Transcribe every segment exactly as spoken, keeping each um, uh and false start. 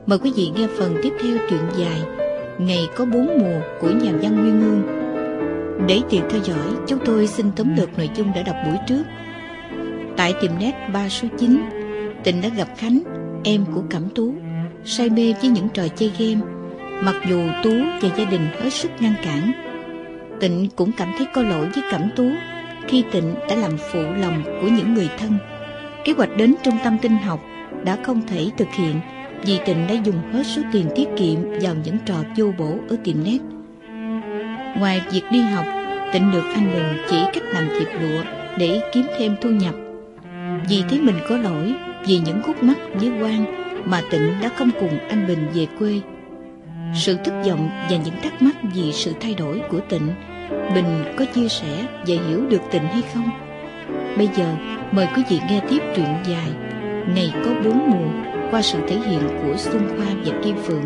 Mời quý vị nghe phần tiếp theo truyện dài Ngày có bốn mùa của nhà văn Nguyên Ương. Để tiện theo dõi, chúng tôi xin tóm lược nội dung đã đọc buổi trước. Tại tiệm net ba số chín, Tịnh đã gặp Khánh, em của Cẩm Tú, say mê với những trò chơi game. Mặc dù Tú và gia đình hết sức ngăn cản, Tịnh cũng cảm thấy có lỗi với Cẩm Tú khi Tịnh đã làm phụ lòng của những người thân. Kế hoạch đến trung tâm tin học đã không thể thực hiện vì Tịnh đã dùng hết số tiền tiết kiệm vào những trò vô bổ ở tiệm net. Ngoài việc đi học, Tịnh được anh Bình chỉ cách làm thiệp lụa để kiếm thêm thu nhập. Vì thấy mình có lỗi vì những khúc mắc với Quang mà Tịnh đã không cùng anh Bình về quê. Sự thất vọng và những thắc mắc vì sự thay đổi của Tịnh, Bình có chia sẻ và hiểu được Tịnh hay không? Bây giờ mời quý vị nghe tiếp truyện dài Ngày có bốn mùa qua sự thể hiện của Xuân Khoa và Kim Phượng.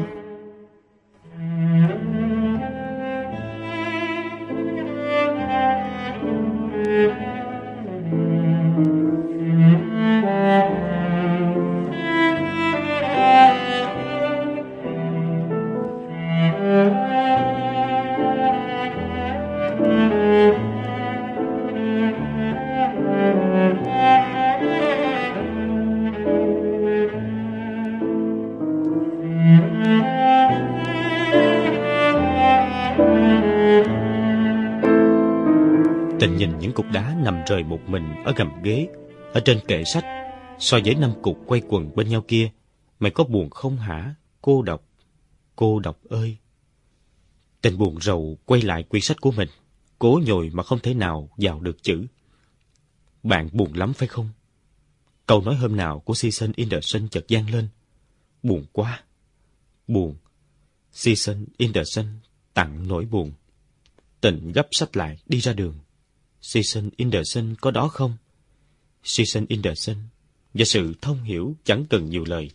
Tịnh nhìn những cục đá nằm rời một mình ở gầm ghế, ở trên kệ sách, so với năm cục quay quần bên nhau kia. Mày có buồn không hả? Cô độc, cô độc ơi. Tịnh buồn rầu quay lại quyển sách của mình, cố nhồi mà không thể nào vào được chữ. Bạn buồn lắm phải không? Câu nói hôm nào của Season in the Sun chợt vang lên. Buồn quá, buồn. Season in the Sun tặng nỗi buồn. Tịnh gấp sách lại đi ra đường. Season in the Sun có đó không? Season in the Sun và sự thông hiểu chẳng cần nhiều lời.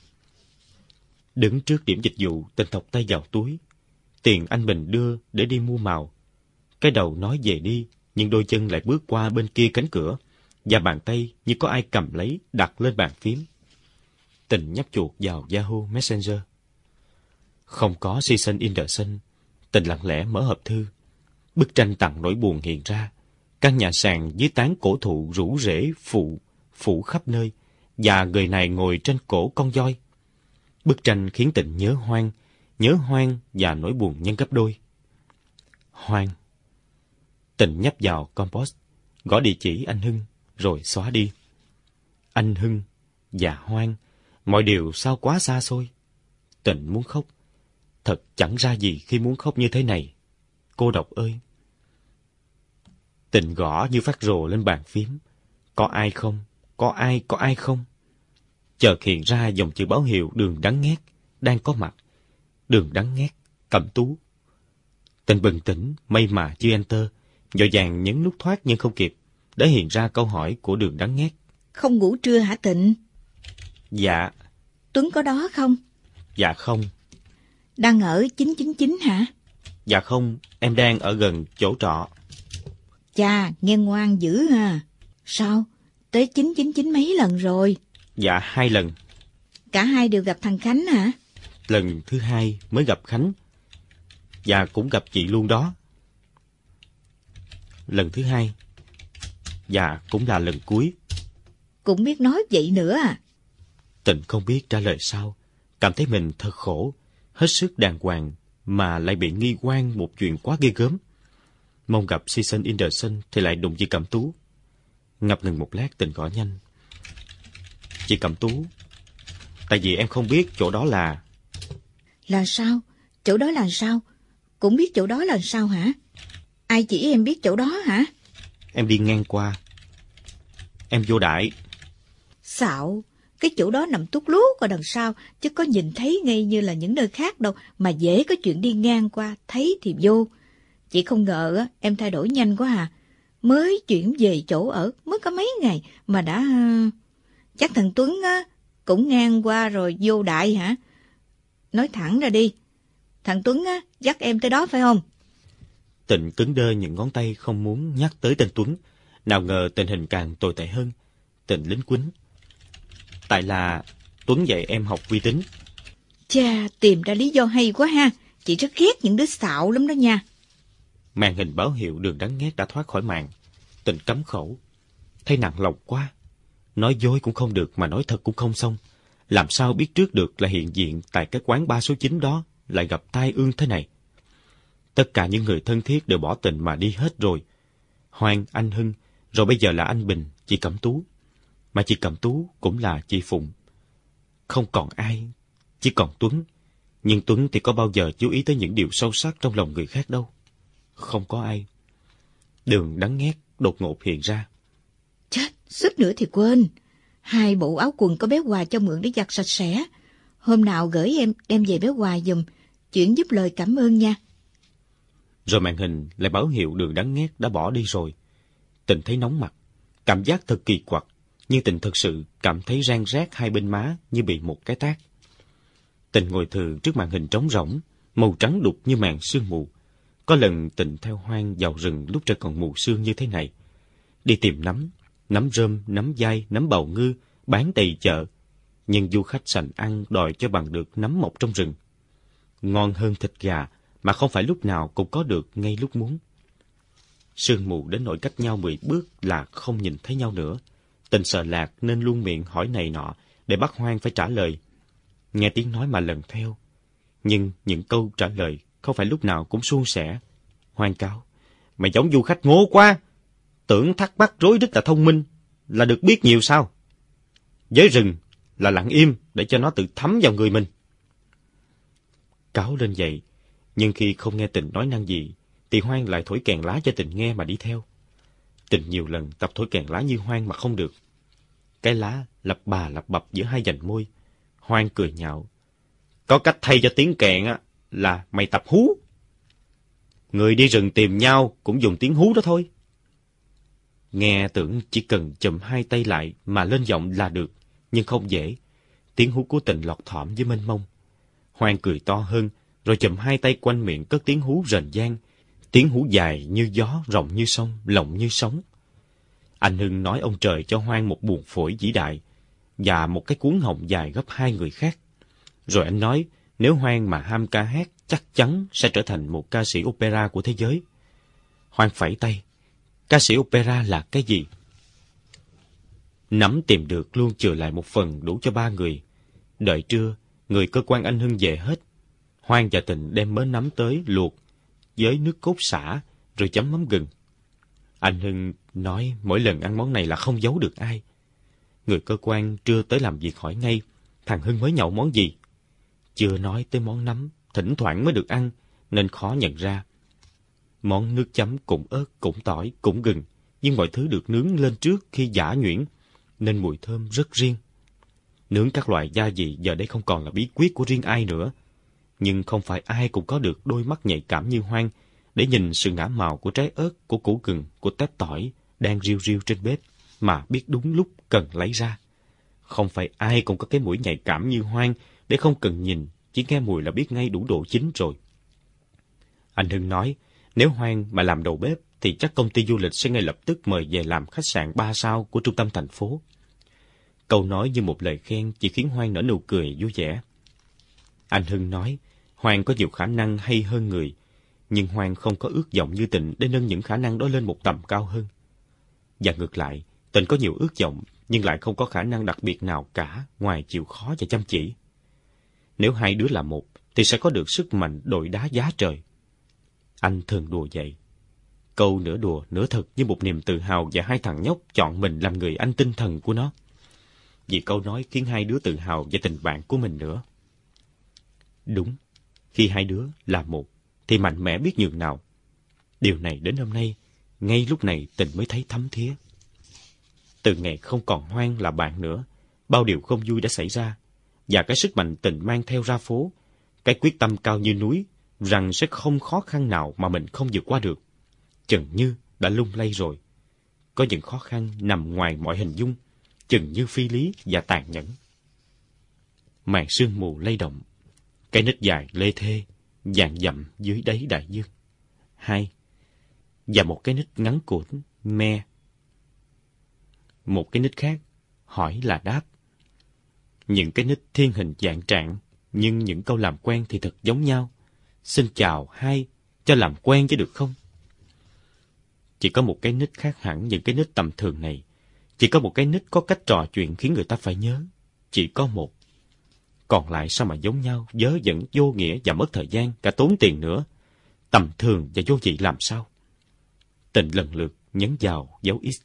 Đứng trước điểm dịch vụ, Tịnh thọc tay vào túi. Tiền anh Bình đưa để đi mua màu. Cái đầu nói về đi, nhưng đôi chân lại bước qua bên kia cánh cửa, và bàn tay như có ai cầm lấy đặt lên bàn phím. Tịnh nhấp chuột vào Yahoo Messenger. Không có Season in the Sun. Tịnh lặng lẽ mở hộp thư. Bức tranh tặng nỗi buồn hiện ra. Căn nhà sàn dưới tán cổ thụ rủ rễ phụ, phủ khắp nơi, và người này ngồi trên cổ con voi. Bức tranh khiến Tịnh nhớ Hoang, nhớ Hoang và nỗi buồn nhân gấp đôi. Hoang. Tịnh nhấp vào Compost, gõ địa chỉ anh Hưng, rồi xóa đi. Anh Hưng và Hoang, mọi điều sao quá xa xôi. Tịnh muốn khóc. Thật chẳng ra gì khi muốn khóc như thế này. Cô độc ơi. Tịnh gõ như phát rồ lên bàn phím. Có ai không? Có ai, có ai không? Chợt hiện ra dòng chữ báo hiệu Đường Đắng Ngát đang có mặt. Đường Đắng Ngát, Cẩm Tú. Tịnh bừng tỉnh, may mà chưa enter, vội vàng nhấn nút thoát nhưng không kịp, đã hiện ra câu hỏi của Đường Đắng Ngát. Không ngủ trưa hả Tịnh? Dạ. Tuấn có đó không? Dạ không. Đang ở chín chín chín hả? Dạ không, em đang ở gần chỗ trọ. Chà, nghe ngoan dữ ha. Sao? Tới chín chín chín mấy lần rồi? Dạ, hai lần. Cả hai đều gặp thằng Khánh hả? Lần thứ hai mới gặp Khánh. Và cũng gặp chị luôn đó. Lần thứ hai. Dạ, cũng là lần cuối. Cũng biết nói vậy nữa à? Tịnh không biết trả lời sao. Cảm thấy mình thật khổ, hết sức đàng hoàng, mà lại bị nghi oan một chuyện quá ghê gớm. Mong gặp Season in the Sun thì lại đụng chị Cẩm Tú. Ngập ngừng một lát, Tịnh gọi nhanh. Chị Cẩm Tú, tại vì em không biết chỗ đó là... Là sao? Chỗ đó là sao? Cũng biết chỗ đó là sao hả? Ai chỉ em biết chỗ đó hả? Em đi ngang qua. Em vô đại. Xạo, cái chỗ đó nằm tút lút ở đằng sau, chứ có nhìn thấy ngay như là những nơi khác đâu, mà dễ có chuyện đi ngang qua, thấy thì vô. Chị không ngờ á, em thay đổi nhanh quá à. Mới chuyển về chỗ ở, mới có mấy ngày mà đã... Chắc thằng Tuấn á, cũng ngang qua rồi vô đại hả? Nói thẳng ra đi, thằng Tuấn á, dắt em tới đó phải không? Tịnh cứng đơ những ngón tay không muốn nhắc tới tên Tuấn. Nào ngờ tình hình càng tồi tệ hơn. Tịnh lính quýnh. Tại là Tuấn dạy em học vi tính. Chà, tìm ra lý do hay quá ha. Chị rất ghét những đứa xạo lắm đó nha. Màn hình báo hiệu đường đáng ghét đã thoát khỏi mạng. Tình cấm khẩu. Thấy nặng lòng quá. Nói dối cũng không được mà nói thật cũng không xong. Làm sao biết trước được là hiện diện tại cái quán ba số chín đó lại gặp tai ương thế này. Tất cả những người thân thiết đều bỏ tình mà đi hết rồi. Hoan, anh Hưng, rồi bây giờ là anh Bình, chị Cẩm Tú. Mà chị Cẩm Tú cũng là chị Phụng. Không còn ai, chỉ còn Tuấn. Nhưng Tuấn thì có bao giờ chú ý tới những điều sâu sắc trong lòng người khác đâu. Không có ai. Đường đắng nghét đột ngột hiện ra. Chết, suýt nữa thì quên. Hai bộ áo quần có bé Hòa cho mượn để giặt sạch sẽ. Hôm nào gửi em đem về bé Hòa giùm, chuyển giúp lời cảm ơn nha. Rồi màn hình lại báo hiệu đường đắng nghét đã bỏ đi rồi. Tình thấy nóng mặt, cảm giác thật kỳ quặc, nhưng Tình thực sự cảm thấy rang rát hai bên má như bị một cái tát. Tình ngồi thừ trước màn hình trống rỗng, màu trắng đục như màn sương mù. Có lần Tình theo Hoan vào rừng lúc trời còn mù sương như thế này, đi tìm nấm, nấm rơm, nấm dai, nấm bào ngư, bán đầy chợ. Nhưng du khách sành ăn đòi cho bằng được nấm mọc trong rừng. Ngon hơn thịt gà, mà không phải lúc nào cũng có được ngay lúc muốn. Sương mù đến nỗi cách nhau mười bước là không nhìn thấy nhau nữa. Tình sợ lạc nên luôn miệng hỏi này nọ để bắt Hoan phải trả lời. Nghe tiếng nói mà lần theo. Nhưng những câu trả lời không phải lúc nào cũng suôn sẻ. Hoan cáo: "Mày giống du khách ngố quá. Tưởng thắc mắc rối rít là thông minh, là được biết nhiều sao? Với rừng là lặng im để cho nó tự thấm vào người mình." Cáo lên vậy, nhưng khi không nghe Tình nói năng gì, thì Hoan lại thổi kèn lá cho Tình nghe mà đi theo. Tình nhiều lần tập thổi kèn lá như Hoan mà không được. Cái lá lập bà lập bập giữa hai vành môi. Hoan cười nhạo: "Có cách thay cho tiếng kèn á, là mày tập hú. Người đi rừng tìm nhau cũng dùng tiếng hú đó thôi." Nghe tưởng chỉ cần chùm hai tay lại mà lên giọng là được, nhưng không dễ. Tiếng hú của Tình lọt thỏm với mênh mông. Hoan cười to hơn, rồi chùm hai tay quanh miệng cất tiếng hú rền vang. Tiếng hú dài như gió, rộng như sông, lộng như sóng. Anh Hưng nói ông trời cho Hoan một buồng phổi vĩ đại và một cái cuống họng dài gấp hai người khác. Rồi anh nói nếu Hoan mà ham ca hát chắc chắn sẽ trở thành một ca sĩ opera của thế giới. Hoan phẩy tay: "Ca sĩ opera là cái gì?" Nấm tìm được luôn chừa lại một phần đủ cho ba người. Đợi trưa, người cơ quan anh Hưng về hết. Hoan và Tình đem mớ nấm tới luộc với nước cốt sả rồi chấm mắm gừng. Anh Hưng nói mỗi lần ăn món này là không giấu được ai. Người cơ quan trưa tới làm việc hỏi ngay thằng Hưng mới nhậu món gì. Chưa nói tới món nấm, thỉnh thoảng mới được ăn nên khó nhận ra. Món nước chấm cũng ớt, cũng tỏi, cũng gừng, nhưng mọi thứ được nướng lên trước khi giã nhuyễn nên mùi thơm rất riêng. Nướng các loại gia vị giờ đây không còn là bí quyết của riêng ai nữa. Nhưng không phải ai cũng có được đôi mắt nhạy cảm như Hoan để nhìn sự ngả màu của trái ớt, của củ gừng, của tép tỏi đang riu riu trên bếp mà biết đúng lúc cần lấy ra. Không phải ai cũng có cái mũi nhạy cảm như Hoan để không cần nhìn, chỉ nghe mùi là biết ngay đủ độ chín rồi. Anh Hưng nói nếu Hoan mà làm đầu bếp thì chắc công ty du lịch sẽ ngay lập tức mời về làm khách sạn ba sao của trung tâm thành phố. Câu nói như một lời khen chỉ khiến Hoan nở nụ cười vui vẻ. Anh Hưng nói Hoan có nhiều khả năng hay hơn người, nhưng Hoan không có ước vọng như Tình để nâng những khả năng đó lên một tầm cao hơn. Và ngược lại, Tình có nhiều ước vọng nhưng lại không có khả năng đặc biệt nào cả ngoài chịu khó và chăm chỉ. Nếu hai đứa là một thì sẽ có được sức mạnh đội đá giá trời. Anh thường đùa vậy. Câu nửa đùa nửa thật như một niềm tự hào và hai thằng nhóc chọn mình làm người anh tinh thần của nó. Vì câu nói khiến hai đứa tự hào về tình bạn của mình nữa. Đúng, khi hai đứa là một thì mạnh mẽ biết nhường nào. Điều này đến hôm nay, ngay lúc này Tình mới thấy thấm thía. Từ ngày không còn Hoan là bạn nữa, bao điều không vui đã xảy ra, và cái sức mạnh Tình mang theo ra phố, cái quyết tâm cao như núi rằng sẽ không khó khăn nào mà mình không vượt qua được, chừng như đã lung lay rồi. Có những khó khăn nằm ngoài mọi hình dung, chừng như phi lý và tàn nhẫn. Màn sương mù lay động, cái nít dài lê thê, vàng dặm dưới đáy đại dương. Hai, và một cái nít ngắn cũn, me. Một cái nít khác, hỏi là đáp. Những cái nít thiên hình dạng trạng, nhưng những câu làm quen thì thật giống nhau. Xin chào, hai, cho làm quen chứ được không? Chỉ có một cái nick khác hẳn những cái nick tầm thường này. Chỉ có một cái nick có cách trò chuyện khiến người ta phải nhớ. Chỉ có một. Còn lại sao mà giống nhau, vớ vẩn, vô nghĩa và mất thời gian, cả tốn tiền nữa. Tầm thường và vô vị làm sao? Tình lần lượt nhấn vào dấu X.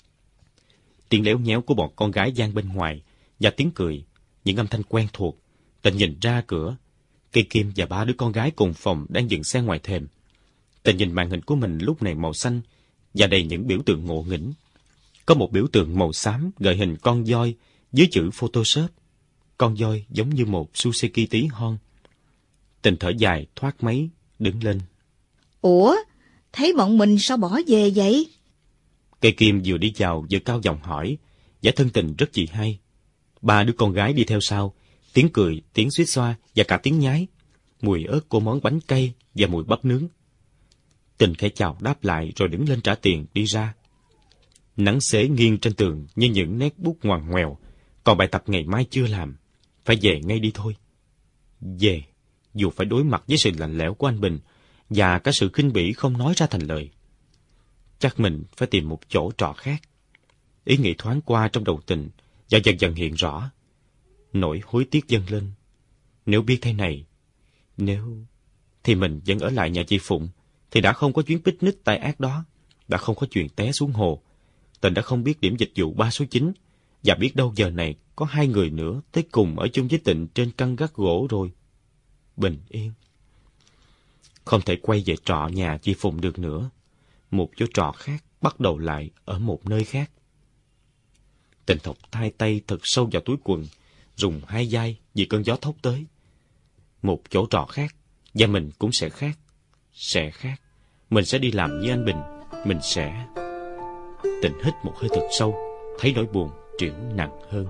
Tiếng léo nhéo của bọn con gái gian bên ngoài và tiếng cười, những âm thanh quen thuộc. Tình nhìn ra cửa. Cây Kim và ba đứa con gái cùng phòng đang dừng xe ngoài thềm. Tình nhìn màn hình của mình lúc này màu xanh và đầy những biểu tượng ngộ nghĩnh. Có một biểu tượng màu xám gợi hình con voi dưới chữ Photoshop. Con voi giống như một Suzuki tí hon. Tình thở dài thoát máy, đứng lên. Ủa, thấy bọn mình sao bỏ về vậy? Cây Kim vừa đi vào vừa cao giọng hỏi, và thân tình rất chị hay. Ba đứa con gái đi theo sau, tiếng cười, tiếng suýt xoa và cả tiếng nhái, mùi ớt của món bánh cay và mùi bắp nướng. Tình khẽ chào đáp lại rồi đứng lên trả tiền đi ra. Nắng xế nghiêng trên tường như những nét bút ngoằn ngoèo, còn bài tập ngày mai chưa làm, phải về ngay đi thôi. Về, dù phải đối mặt với sự lạnh lẽo của anh Bình và cả sự khinh bỉ không nói ra thành lời. Chắc mình phải tìm một chỗ trọ khác. Ý nghĩ thoáng qua trong đầu Tình và dần dần hiện rõ. Nỗi hối tiếc dâng lên. Nếu biết thế này, nếu... thì mình vẫn ở lại nhà chị Phụng, thì đã không có chuyến picnic tai ác đó, đã không có chuyện té xuống hồ. Tình đã không biết điểm dịch vụ ba số chín, và biết đâu giờ này có hai người nữa tới cùng ở chung với Tịnh trên căn gác gỗ rồi. Bình yên. Không thể quay về trọ nhà chị Phụng được nữa. Một chỗ trọ khác bắt đầu lại ở một nơi khác. Tình thọc hai tay thật sâu vào túi quần, rùng hai vai vì cơn gió thốc tới. Một chỗ trọ khác, và mình cũng sẽ khác. Sẽ khác. Mình sẽ đi làm như anh Bình. Mình sẽ... Tình hít một hơi thật sâu, thấy nỗi buồn triểu nặng hơn.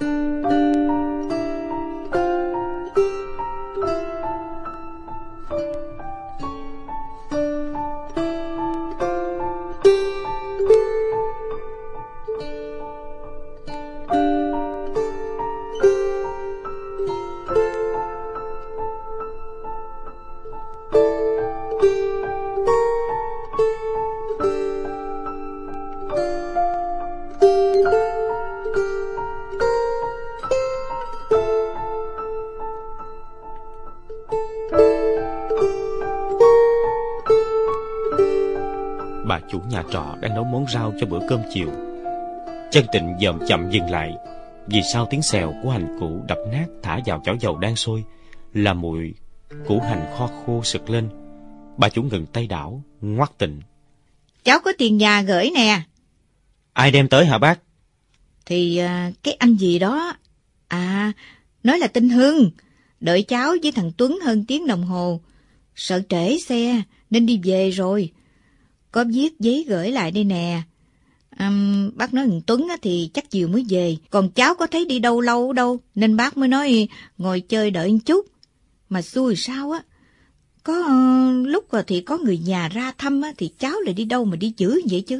Bà chủ nhà trọ đang nấu món rau cho bữa cơm chiều. Chân Tịnh dòm chậm dừng lại, vì sau tiếng xèo của hành củ đập nát thả vào chảo dầu đang sôi là mùi củ hành kho khô sực lên. Bà chủ ngừng tay đảo, ngoắt Tịnh. Cháu có tiền nhà gửi nè. Ai đem tới hả bác? Thì à, cái anh gì đó. À, nói là tên Hưng. Đợi cháu với thằng Tuấn hơn tiếng đồng hồ. Sợ trễ xe nên đi về rồi. Có viết giấy gửi lại đây nè. À, bác nói thằng Tuấn thì chắc chiều mới về. Còn cháu có thấy đi đâu lâu đâu, nên bác mới nói ngồi chơi đợi một chút. Mà xui sao á, có uh, lúc thì có người nhà ra thăm á, thì cháu lại đi đâu mà đi giữ vậy chứ.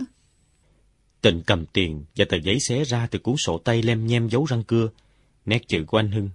Tịnh cầm tiền và tờ giấy xé ra từ cuốn sổ tay lem nhem dấu răng cưa, nét chữ của anh Hưng.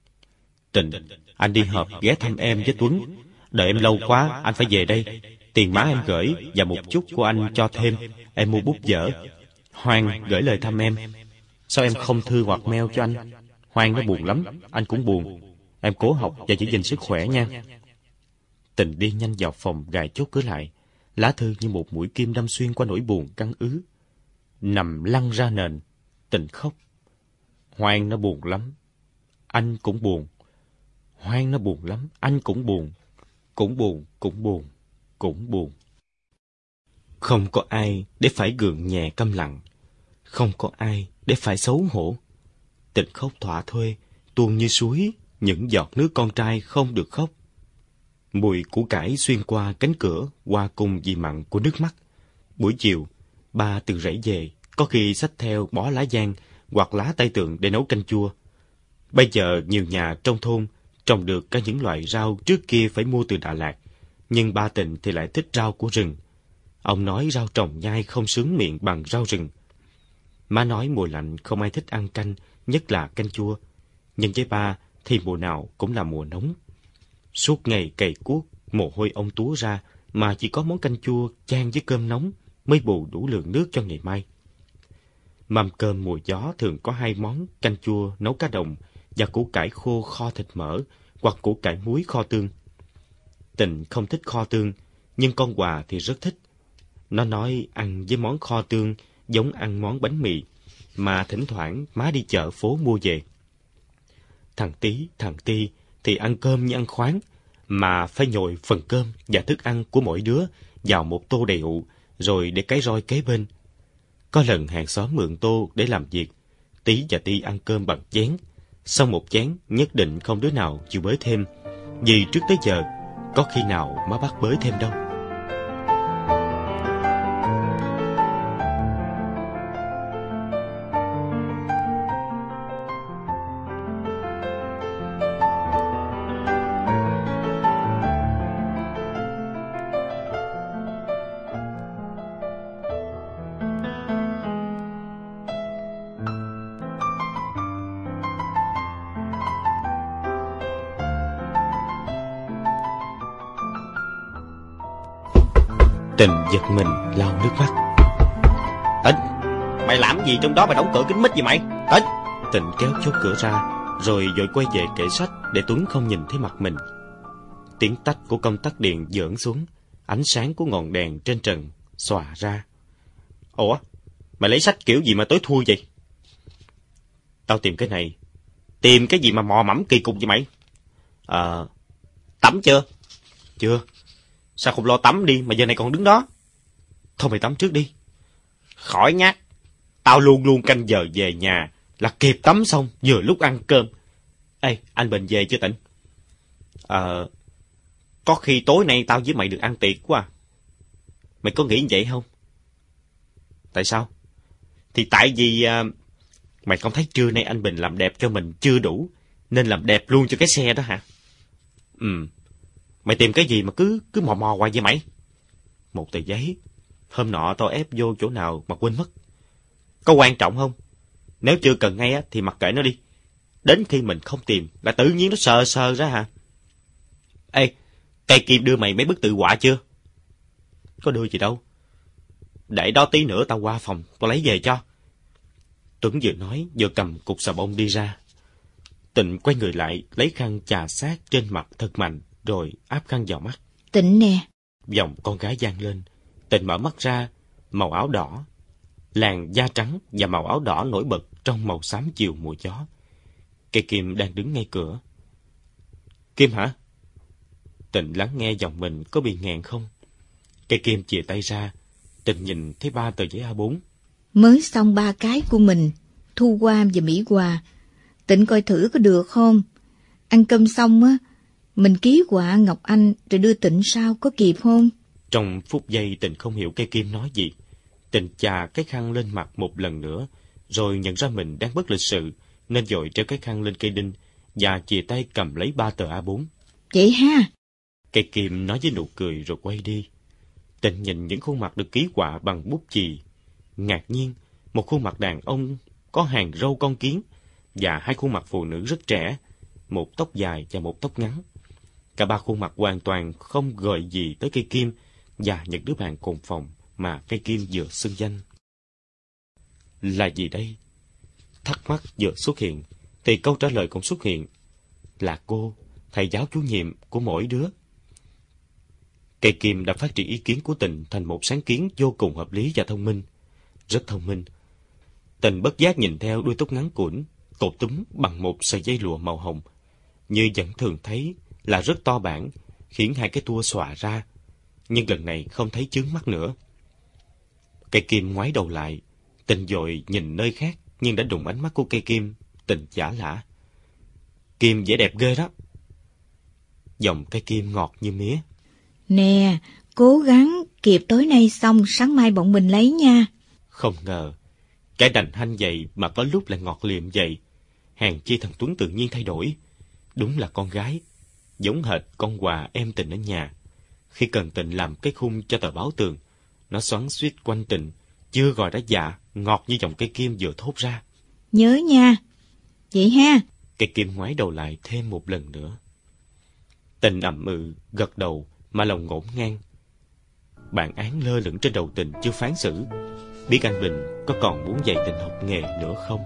Tịnh, anh đi họp ghé thăm em với Tuấn. Đợi em lâu quá, anh phải về đây. Tiền má em gửi và một chút của anh cho thêm. Em mua bút vở. Hoan gửi lời thăm em. Sao em không thư hoặc mail cho anh? Hoan nó buồn lắm, anh cũng buồn. Em cố học và giữ gìn sức khỏe nha. Tịnh đi nhanh vào phòng gài chốt cửa lại. Lá thư như một mũi kim đâm xuyên qua nỗi buồn căng ứ. Nằm lăn ra nền, Tịnh khóc. Hoan nó buồn lắm, anh cũng buồn. Hoan nó buồn lắm, anh cũng buồn. Cũng buồn, cũng buồn, cũng buồn. Không có ai để phải gượng nhẹ câm lặng. Không có ai để phải xấu hổ. Tịnh khóc thỏa thuê, tuôn như suối, những giọt nước con trai không được khóc. Mùi củ cải xuyên qua cánh cửa, qua cùng vị mặn của nước mắt. Buổi chiều, ba từ rẫy về, có khi xách theo bó lá giang hoặc lá tai tượng để nấu canh chua. Bây giờ nhiều nhà trong thôn trồng được cả những loại rau trước kia phải mua từ Đà Lạt, nhưng ba Tịnh thì lại thích rau của rừng. Ông nói rau trồng nhai không sướng miệng bằng rau rừng. Má nói mùa lạnh không ai thích ăn canh, nhất là canh chua. Nhưng với ba, thì mùa nào cũng là mùa nóng. Suốt ngày cày cuốc, mồ hôi ông túa ra, mà chỉ có món canh chua chan với cơm nóng mới bù đủ lượng nước cho ngày mai. Mâm cơm mùa gió thường có hai món canh chua nấu cá đồng và củ cải khô kho thịt mỡ hoặc củ cải muối kho tương. Tình không thích kho tương, nhưng con Hòa thì rất thích. Nó nói ăn với món kho tương giống ăn món bánh mì mà thỉnh thoảng má đi chợ phố mua về. Thằng Tí, thằng Ti thì ăn cơm như ăn khoáng, mà phải nhồi phần cơm và thức ăn của mỗi đứa vào một tô đầy ụ, rồi để cái roi kế bên. Có lần hàng xóm mượn tô để làm việc, Tí và Ti ăn cơm bằng chén. Sau một chén nhất định không đứa nào chịu bới thêm, vì trước tới giờ có khi nào má bắt bới thêm đâu. Tình giật mình lau nước mắt. Tịnh, mày làm gì trong đó mà đóng cửa kín mít vậy mày? Tịnh! Tịnh kéo chốt cửa ra, rồi vội quay về kệ sách để Tuấn không nhìn thấy mặt mình. Tiếng tách của công tắc điện giỡn xuống, ánh sáng của ngọn đèn trên trần xòa ra. Ủa, mày lấy sách kiểu gì mà tối thui vậy? Tao tìm cái này. Tìm cái gì mà mò mẫm kỳ cục vậy mày? Ờ, à, tắm chưa? Chưa. Sao không lo tắm đi mà giờ này còn đứng đó? Thôi mày tắm trước đi. Khỏi nhát. Tao luôn luôn canh giờ về nhà là kịp tắm xong vừa lúc ăn cơm. Ê, anh Bình về chưa Tịnh? Ờ, à, có khi tối nay tao với mày được ăn tiệc quá à. Mày có nghĩ vậy không? Tại sao? Thì tại vì à, mày không thấy trưa nay anh Bình làm đẹp cho mình chưa đủ, nên làm đẹp luôn cho cái xe đó hả? Ừ. Mày tìm cái gì mà cứ cứ mò mò hoài vậy mày? Một tờ giấy. Hôm nọ tao ép vô chỗ nào mà quên mất. Có quan trọng không? Nếu chưa cần ngay á thì mặc kệ nó đi. Đến khi mình không tìm là tự nhiên nó sờ sờ ra hả? Ê, cây Kim đưa mày mấy bức tự họa chưa? Có đưa gì đâu. Để đó tí nữa tao qua phòng tao lấy về cho. Tuấn vừa nói vừa cầm cục xà bông đi ra. Tịnh quay người lại lấy khăn chà sát trên mặt thật mạnh, rồi áp khăn vào mắt. Tịnh nè. Giọng con gái vang lên. Tịnh mở mắt ra, màu áo đỏ, làn da trắng và màu áo đỏ nổi bật trong màu xám chiều mùa gió. Cây Kim đang đứng ngay cửa. Kim hả? Tịnh lắng nghe giọng mình có bị nghẹn không. Cây Kim chìa tay ra. Tịnh nhìn thấy ba tờ giấy A bốn. Mới xong ba cái của mình, Thu Quam và Mỹ Hòa. Tịnh coi thử có được không? Ăn cơm xong á, mình ký họa Ngọc Anh rồi đưa Tịnh sao, có kịp không? Trong phút giây Tịnh không hiểu cây Kim nói gì. Tịnh chà cái khăn lên mặt một lần nữa, rồi nhận ra mình đang bất lịch sự, nên vội treo cái khăn lên cây đinh và chìa tay cầm lấy ba tờ A bốn. Vậy ha? Cây Kim nói với nụ cười rồi quay đi. Tịnh nhìn những khuôn mặt được ký họa bằng bút chì. Ngạc nhiên, một khuôn mặt đàn ông có hàng râu con kiến và hai khuôn mặt phụ nữ rất trẻ, một tóc dài và một tóc ngắn. Cả ba khuôn mặt hoàn toàn không gợi gì tới cây Kim và những đứa bạn cùng phòng mà cây Kim vừa xưng danh. Là gì đây? Thắc mắc vừa xuất hiện, thì câu trả lời cũng xuất hiện. Là cô, thầy giáo chủ nhiệm của mỗi đứa. Cây Kim đã phát triển ý kiến của Tịnh thành một sáng kiến vô cùng hợp lý và thông minh. Rất thông minh. Tịnh bất giác nhìn theo đuôi tóc ngắn củn, cột túm bằng một sợi dây lụa màu hồng. Như vẫn thường thấy là rất to bản, khiến hai cái tua xòa ra. Nhưng lần này không thấy chướng mắt nữa. Cây Kim ngoái đầu lại. Tịnh vội nhìn nơi khác, nhưng đã đụng ánh mắt của cây Kim. Tịnh giả lả. Kim vẻ đẹp ghê đó. Giọng cây Kim ngọt như mía. Nè, cố gắng kịp tối nay xong, sáng mai bọn mình lấy nha. Không ngờ, cái đành hanh vậy mà có lúc lại ngọt liệm vậy. Hèn chi thằng Tuấn tự nhiên thay đổi. Đúng là con gái, giống hệt con Hòa em Tịnh ở nhà. Khi cần Tịnh làm cái khung cho tờ báo tường, nó xoắn xuýt quanh Tịnh, chưa gọi đã dạ, ngọt như dòng cây Kim vừa thốt ra. Nhớ nha. Vậy ha. Cây kim ngoái đầu lại thêm một lần nữa. Tình ậm ừ, gật đầu mà lòng ngổn ngang. Bản án lơ lửng trên đầu Tình chưa phán xử. Biết anh Bình có còn muốn dạy Tình học nghề nữa không?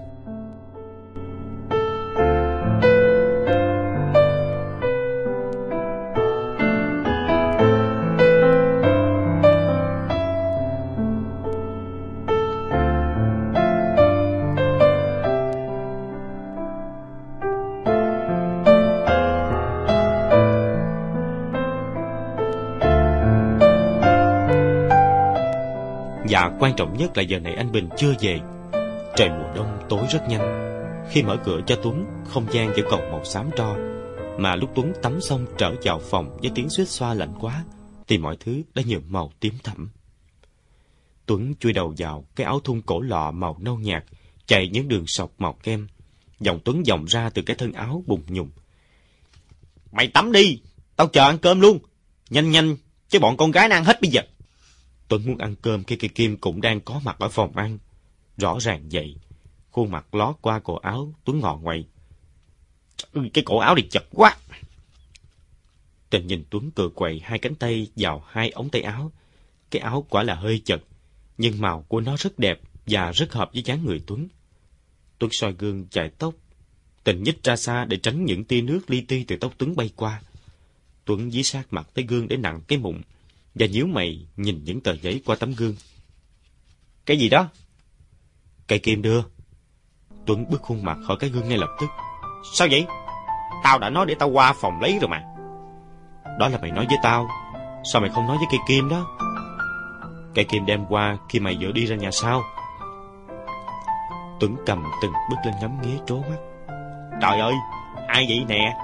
Và quan trọng nhất là giờ này anh Bình chưa về. Trời mùa đông tối rất nhanh. Khi mở cửa cho Tuấn, không gian vẫn còn màu xám tro. Mà lúc Tuấn tắm xong trở vào phòng với tiếng suýt xoa lạnh quá, thì mọi thứ đã nhuộm màu tím thẫm. Tuấn chui đầu vào cái áo thun cổ lọ màu nâu nhạt, chạy những đường sọc màu kem. Giọng Tuấn vọng ra từ cái thân áo bùng nhùng: "Mày tắm đi, tao chờ ăn cơm luôn. Nhanh nhanh, chứ bọn con gái nó ăn hết bây giờ." Tuấn muốn ăn cơm khi cây Kim cũng đang có mặt ở phòng ăn. Rõ ràng vậy. Khuôn mặt ló qua cổ áo, Tuấn ngọ ngoậy: "Cái cổ áo này chật quá." Tình nhìn Tuấn cựa quậy hai cánh tay vào hai ống tay áo. Cái áo quả là hơi chật, nhưng màu của nó rất đẹp và rất hợp với dáng người Tuấn. Tuấn soi gương chải tóc. Tình nhích ra xa để tránh những tia nước li ti từ tóc Tuấn bay qua. Tuấn dí sát mặt tới gương để nặng cái mụn và nhíu mày nhìn những tờ giấy qua tấm gương. "Cái gì đó?" Cây Kim đưa. Tuấn bước khuôn mặt khỏi cái gương ngay lập tức. "Sao vậy? Tao đã nói để tao qua phòng lấy rồi mà." "Đó là mày nói với tao. Sao mày không nói với cây Kim đó?" "Cây Kim đem qua khi mày vừa đi ra nhà sau." Tuấn cầm từng bước lên ngắm nghía trố mắt. "Trời ơi, ai vậy nè?"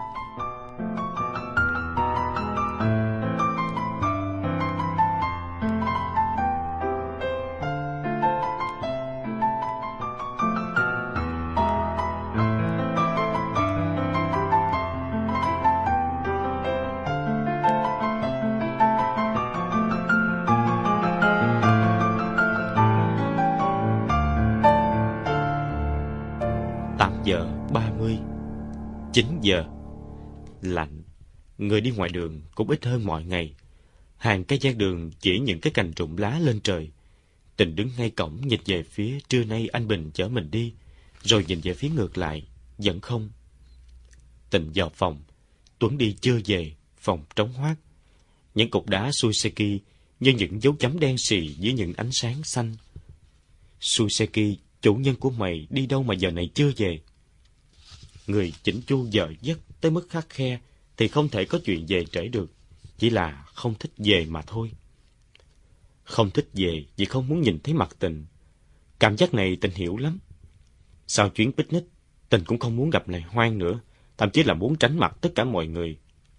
tám giờ ba mươi, chín giờ. Lạnh. Người đi ngoài đường cũng ít hơn mọi ngày. Hàng cây ven đường chỉ những cái cành rụng lá lên trời. Tình đứng ngay cổng nhìn về phía trưa nay anh Bình chở mình đi, rồi nhìn về phía ngược lại, vẫn không. Tình vào phòng. Tuấn đi chưa về, phòng trống hoác. Những cục đá Suiseki như những dấu chấm đen xì dưới những ánh sáng xanh. Suiseki, chủ nhân của mày đi đâu mà giờ này chưa về? Người chỉnh chu giờ giấc tới mức khắt khe thì không thể có chuyện về trễ được, chỉ là không thích về mà thôi. Không thích về vì không muốn nhìn thấy mặt Tình. Cảm giác này Tình hiểu lắm. Sau chuyến picnic, Tình cũng không muốn gặp lại Hoang nữa, thậm chí là muốn tránh mặt tất cả mọi người.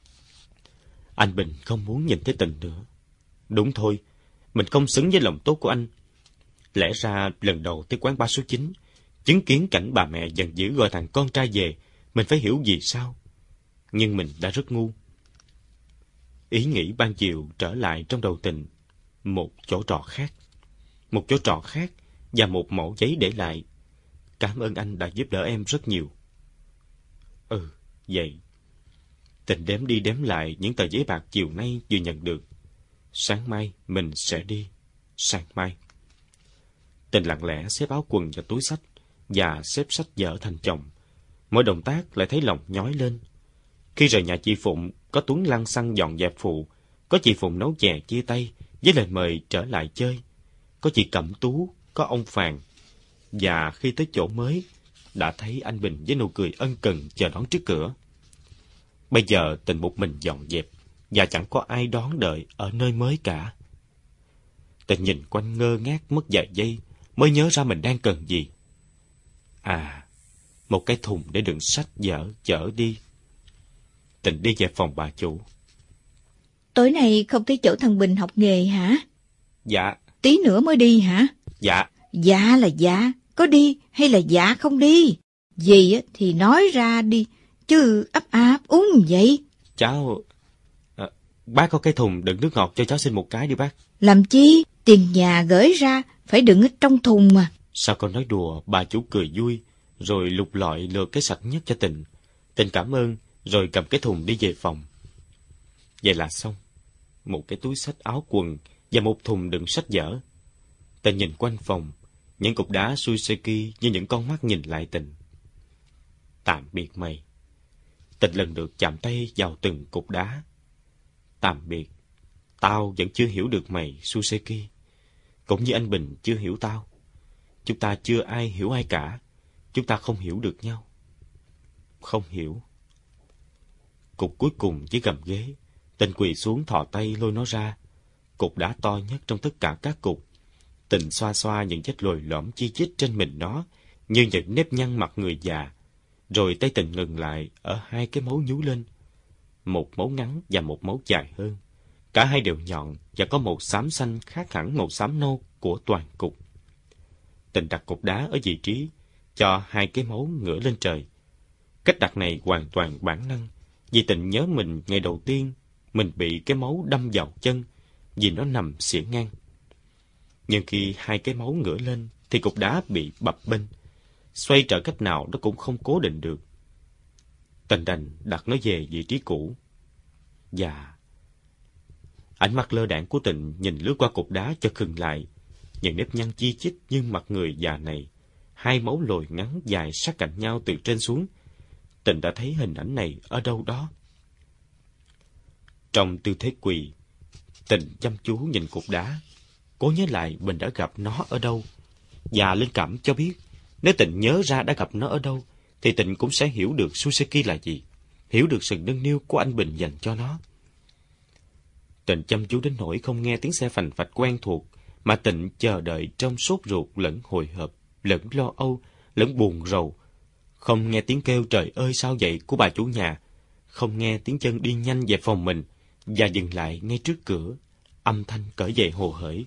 Anh Bình không muốn nhìn thấy Tình nữa. Đúng thôi, mình không xứng với lòng tốt của anh. Lẽ ra lần đầu tới quán ba số chín, chứng kiến cảnh bà mẹ giận dữ gọi thằng con trai về, mình phải hiểu vì sao. Nhưng mình đã rất ngu. Ý nghĩ ban chiều trở lại trong đầu Tình. Một chỗ trọ khác. Một chỗ trọ khác và một mẩu giấy để lại. Cảm ơn anh đã giúp đỡ em rất nhiều. Ừ, vậy. Tình đếm đi đếm lại những tờ giấy bạc chiều nay vừa nhận được. Sáng mai mình sẽ đi. Sáng mai. Tình lặng lẽ xếp áo quần vào túi xách và xếp sách vở thành chồng. Mỗi động tác lại thấy lòng nhói lên. Khi rời nhà chị Phụng, có Tuấn lăn xăng dọn dẹp phụ, có chị Phụng nấu chè chia tay với lời mời trở lại chơi, có chị Cẩm Tú, có ông Phàn. Và khi tới chỗ mới, đã thấy anh Bình với nụ cười ân cần chờ đón trước cửa. Bây giờ Tình một mình dọn dẹp và chẳng có ai đón đợi ở nơi mới cả. Tình nhìn quanh ngơ ngác mất vài giây mới nhớ ra mình đang cần gì. À, một cái thùng để đựng sách vở chở đi. Tình đi về phòng bà chủ. Tối nay không thấy chỗ thằng Bình học nghề hả? Dạ. Tí nữa mới đi hả? Dạ. Dạ là dạ, có đi hay là dạ không đi? Gì á thì nói ra đi, chứ ấp áp uống vậy. Cháu... À, bác có cái thùng đựng nước ngọt cho cháu xin một cái đi bác. Làm chi? Tiền nhà gửi ra, phải đựng ở trong thùng mà. Sao con nói đùa, bà chủ cười vui, rồi lục lọi lựa cái sạch nhất cho Tình. Tình cảm ơn, rồi cầm cái thùng đi về phòng. Vậy là xong. Một cái túi xách áo quần và một thùng đựng sách vở. Tình nhìn quanh phòng, những cục đá Suzuki như những con mắt nhìn lại Tình. Tạm biệt mày. Tình lần lượt chạm tay vào từng cục đá. Tạm biệt. Tao vẫn chưa hiểu được mày, Suzuki. Cũng như anh Bình chưa hiểu tao. Chúng ta chưa ai hiểu ai cả. Chúng ta không hiểu được nhau. Không hiểu. Cục cuối cùng dưới gầm ghế, Tình quỳ xuống thò tay lôi nó ra. Cục đá to nhất trong tất cả các cục. Tình xoa xoa những vết lồi lõm chi chít trên mình nó, như những nếp nhăn mặt người già. Rồi tay Tình ngừng lại ở hai cái mấu nhú lên. Một mấu ngắn và một mấu dài hơn. Cả hai đều nhọn và có màu xám xanh khác hẳn màu xám nâu của toàn cục. Tình đặt cục đá ở vị trí, cho hai cái mấu ngửa lên trời. Cách đặt này hoàn toàn bản năng, vì Tình nhớ mình ngày đầu tiên mình bị cái mấu đâm vào chân, vì nó nằm xỉa ngang. Nhưng khi hai cái mấu ngửa lên, thì cục đá bị bập bênh. Xoay trở cách nào nó cũng không cố định được. Tình đành đặt nó về vị trí cũ. Và ánh mắt lơ đãng của Tình nhìn lướt qua cục đá chợt khựng lại. Những nếp nhăn chi chít như mặt người già này, hai mấu lồi ngắn dài sát cạnh nhau từ trên xuống. Tình đã thấy hình ảnh này ở đâu đó. Trong tư thế quỳ, Tình chăm chú nhìn cục đá, cố nhớ lại mình đã gặp nó ở đâu. Và linh cảm cho biết, nếu Tình nhớ ra đã gặp nó ở đâu, thì Tình cũng sẽ hiểu được Suzuki là gì, hiểu được sự nâng niu của anh Bình dành cho nó. Tình chăm chú đến nỗi không nghe tiếng xe phành phạch quen thuộc, mà Tình chờ đợi trong sốt ruột lẫn hồi hộp, lẫn lo âu, lẫn buồn rầu. Không nghe tiếng kêu trời ơi sao vậy của bà chủ nhà, không nghe tiếng chân đi nhanh về phòng mình và dừng lại ngay trước cửa, âm thanh cởi giày hồ hởi.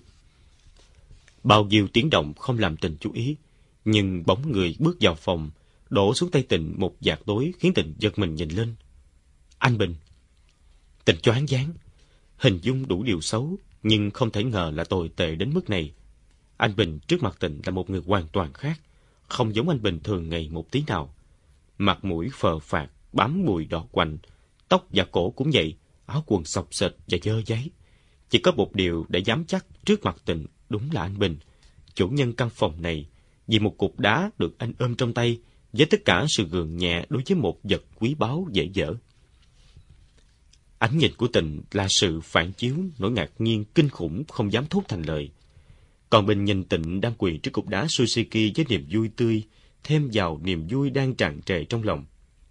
Bao nhiêu tiếng động không làm Tình chú ý, nhưng bóng người bước vào phòng, đổ xuống tay Tình một vạt tối khiến Tình giật mình nhìn lên. Anh Bình. Tình choáng váng, hình dung đủ điều xấu, nhưng không thể ngờ là tồi tệ đến mức này. Anh Bình trước mặt Tình là một người hoàn toàn khác, không giống anh Bình thường ngày một tí nào. Mặt mũi phờ phạc, bám bụi đỏ quạnh, tóc và cổ cũng vậy, áo quần xộc xệch và dơ giấy. Chỉ có một điều để dám chắc trước mặt Tình, đúng là anh Bình, chủ nhân căn phòng này, vì một cục đá được anh ôm trong tay, với tất cả sự gượng nhẹ đối với một vật quý báu dễ dở. Ánh nhìn của Tình là sự phản chiếu nỗi ngạc nhiên kinh khủng không dám thốt thành lời. Còn Bình nhìn Tình đang quỳ trước cục đá Suzuki với niềm vui tươi, thêm vào niềm vui đang tràn trề trong lòng.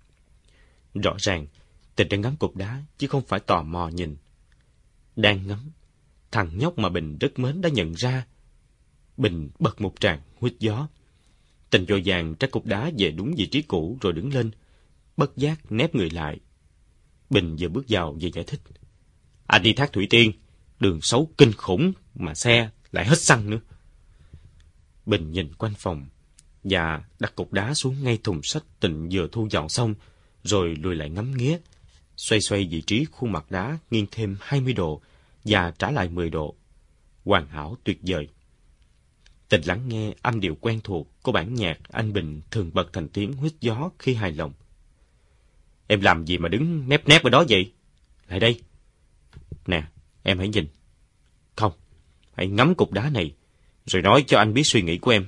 Rõ ràng, Tình đang ngắm cục đá, chứ không phải tò mò nhìn. Đang ngắm, thằng nhóc mà Bình rất mến đã nhận ra. Bình bật một tràng huýt gió. Tình vội vàng trách cục đá về đúng vị trí cũ rồi đứng lên, bất giác nép người lại. Bình vừa bước vào vừa giải thích. Anh đi Thác Thủy Tiên, đường xấu kinh khủng mà xe lại hết xăng nữa. Bình nhìn quanh phòng và đặt cục đá xuống ngay thùng sách Tình vừa thu dọn xong, rồi lùi lại ngắm nghía, xoay xoay vị trí khuôn mặt đá nghiêng thêm hai mươi độ và trả lại mười độ. Hoàn hảo tuyệt vời. Tình lắng nghe âm điệu quen thuộc của bản nhạc anh Bình thường bật thành tiếng huýt gió khi hài lòng. Em làm gì mà đứng nép nép ở đó vậy? Lại đây. Nè, em hãy nhìn. Không, hãy ngắm cục đá này, rồi nói cho anh biết suy nghĩ của em.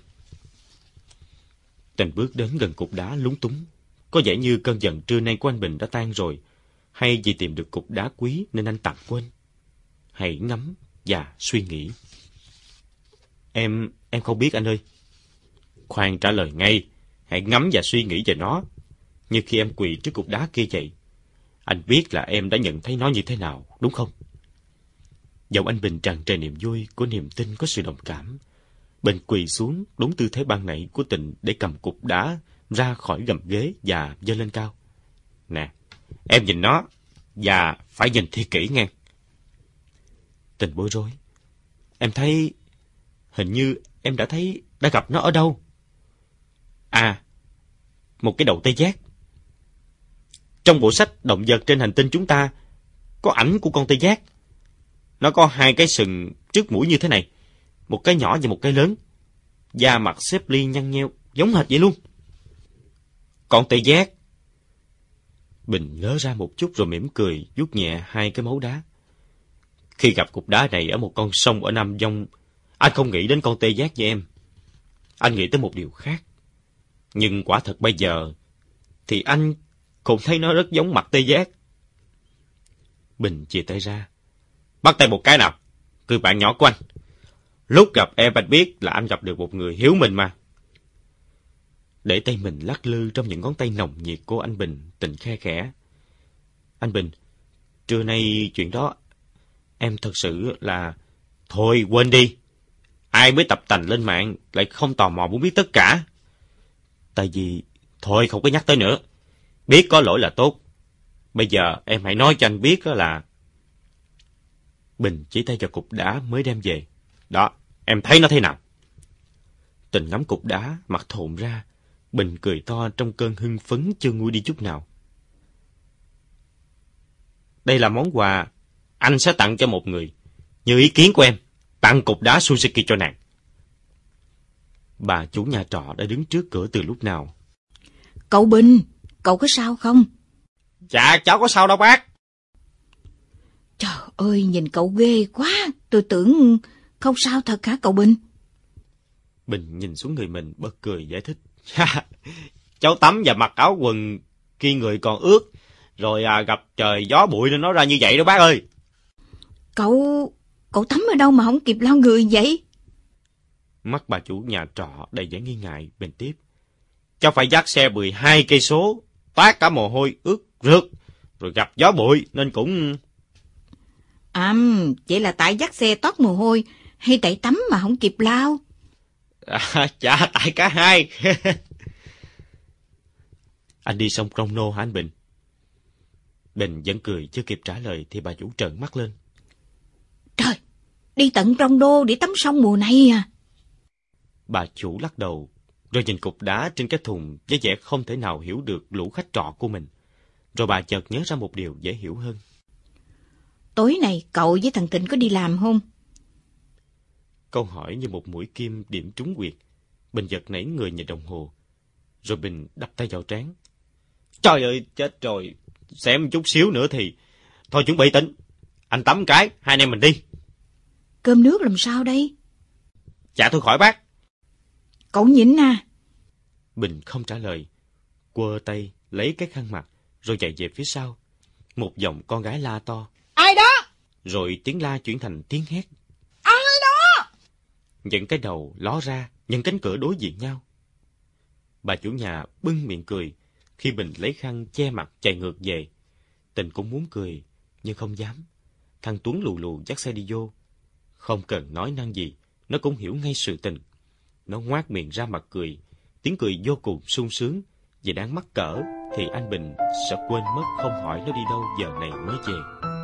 Tình bước đến gần cục đá lúng túng. Có vẻ như cơn giận trưa nay của anh Bình đã tan rồi, hay vì tìm được cục đá quý nên anh tạm quên. Hãy ngắm và suy nghĩ. Em, em không biết anh ơi. Khoan trả lời ngay, hãy ngắm và suy nghĩ về nó. Như khi em quỳ trước cục đá kia vậy. Anh biết là em đã nhận thấy nó như thế nào, đúng không? Giọng anh Bình tràn trề niềm vui của niềm tin có sự đồng cảm. Bình quỳ xuống đúng tư thế ban nãy của Tình để cầm cục đá ra khỏi gầm ghế và giơ lên cao. Nè, em nhìn nó, và phải nhìn thiệt kỹ nghe. Tình bối rối. Em thấy... Hình như em đã thấy... đã gặp nó ở đâu? À, một cái đầu tê giác. Trong bộ sách động vật trên hành tinh chúng ta có ảnh của con tê giác. Nó có hai cái sừng trước mũi như thế này, một cái nhỏ và một cái lớn. Da mặt xếp ly nhăn nheo, giống hệt vậy luôn. Con tê giác Bình ngớ ra một chút rồi mỉm cười, vuốt nhẹ hai cái mấu đá. Khi gặp cục đá này ở một con sông ở Nam Dông, anh không nghĩ đến con tê giác như em. Anh nghĩ tới một điều khác. Nhưng quả thật bây giờ, thì anh cũng thấy nó rất giống mặt tê giác. Bình chia tay ra. Bắt tay một cái nào, người bạn nhỏ của anh. Lúc gặp em anh biết là anh gặp được một người hiếu mình mà. Để tay mình lắc lư trong những ngón tay nồng nhiệt của anh Bình, Tịnh khe khẽ. Anh Bình, trưa nay chuyện đó, em thật sự là... Thôi quên đi. Ai mới tập tành lên mạng lại không tò mò muốn biết tất cả. Tại vì... Thôi không có nhắc tới nữa. Biết có lỗi là tốt. Bây giờ em hãy nói cho anh biết là... Bình chỉ tay vào cục đá mới đem về. Đó, em thấy nó thế nào? Tịnh ngắm cục đá, mặt thộn ra. Bình cười to trong cơn hưng phấn chưa nguôi đi chút nào. Đây là món quà anh sẽ tặng cho một người. Như ý kiến của em, tặng cục đá Suzuki cho nàng. Bà chủ nhà trọ đã đứng trước cửa từ lúc nào. Cậu Bình, cậu có sao không? Dạ, cháu có sao đâu bác. Trời ơi, nhìn cậu ghê quá. Tôi tưởng không sao thật hả cậu Bình? Bình nhìn xuống người mình bật cười giải thích. Cháu tắm và mặc áo quần khi người còn ướt, rồi à, gặp trời gió bụi nên nó ra như vậy đó bác ơi. Cậu... cậu tắm ở đâu mà không kịp lau người vậy? Mắt bà chủ nhà trọ đầy vẻ nghi ngại, Bình tiếp. Cháu phải dắt xe mười hai cây số, toát cả mồ hôi ướt rượt, rồi gặp gió bụi nên cũng... À, vậy là tại dắt xe toát mồ hôi hay tại tắm mà không kịp lau? À, chà, tại cả hai. Anh đi sông Crono hả anh Bình? Bình vẫn cười chưa kịp trả lời thì bà chủ trợn mắt lên. Trời, đi tận trong đô để tắm sông mùa này à? Bà chủ lắc đầu, rồi nhìn cục đá trên cái thùng với vẻ không thể nào hiểu được lũ khách trọ của mình. Rồi bà chợt nhớ ra một điều dễ hiểu hơn. Tối này cậu với thằng Tịnh có đi làm không? Câu hỏi như một mũi kim điểm trúng huyệt. Bình giật nảy người nhìn đồng hồ. Rồi Bình đập tay vào trán. Trời ơi, chết rồi. Xem một chút xíu nữa thì... Thôi chuẩn bị Tịnh. Anh tắm cái, hai anh em mình đi. Cơm nước làm sao đây? Dạ thôi khỏi bác. Cậu nhịn à? Bình không trả lời. Quơ tay, lấy cái khăn mặt, rồi chạy về phía sau. Một giọng con gái la to. Ai đó? Rồi tiếng la chuyển thành tiếng hét. Ai đó? Những cái đầu ló ra, những cánh cửa đối diện nhau. Bà chủ nhà bưng miệng cười, khi Bình lấy khăn che mặt chạy ngược về. Tình cũng muốn cười, nhưng không dám. Thằng Tuấn lù lù dắt xe đi vô. Không cần nói năng gì, nó cũng hiểu ngay sự tình. Nó ngoác miệng ra mặt cười, tiếng cười vô cùng sung sướng. Vì đang mắc cỡ, thì anh Bình sẽ quên mất không hỏi nó đi đâu giờ này mới về.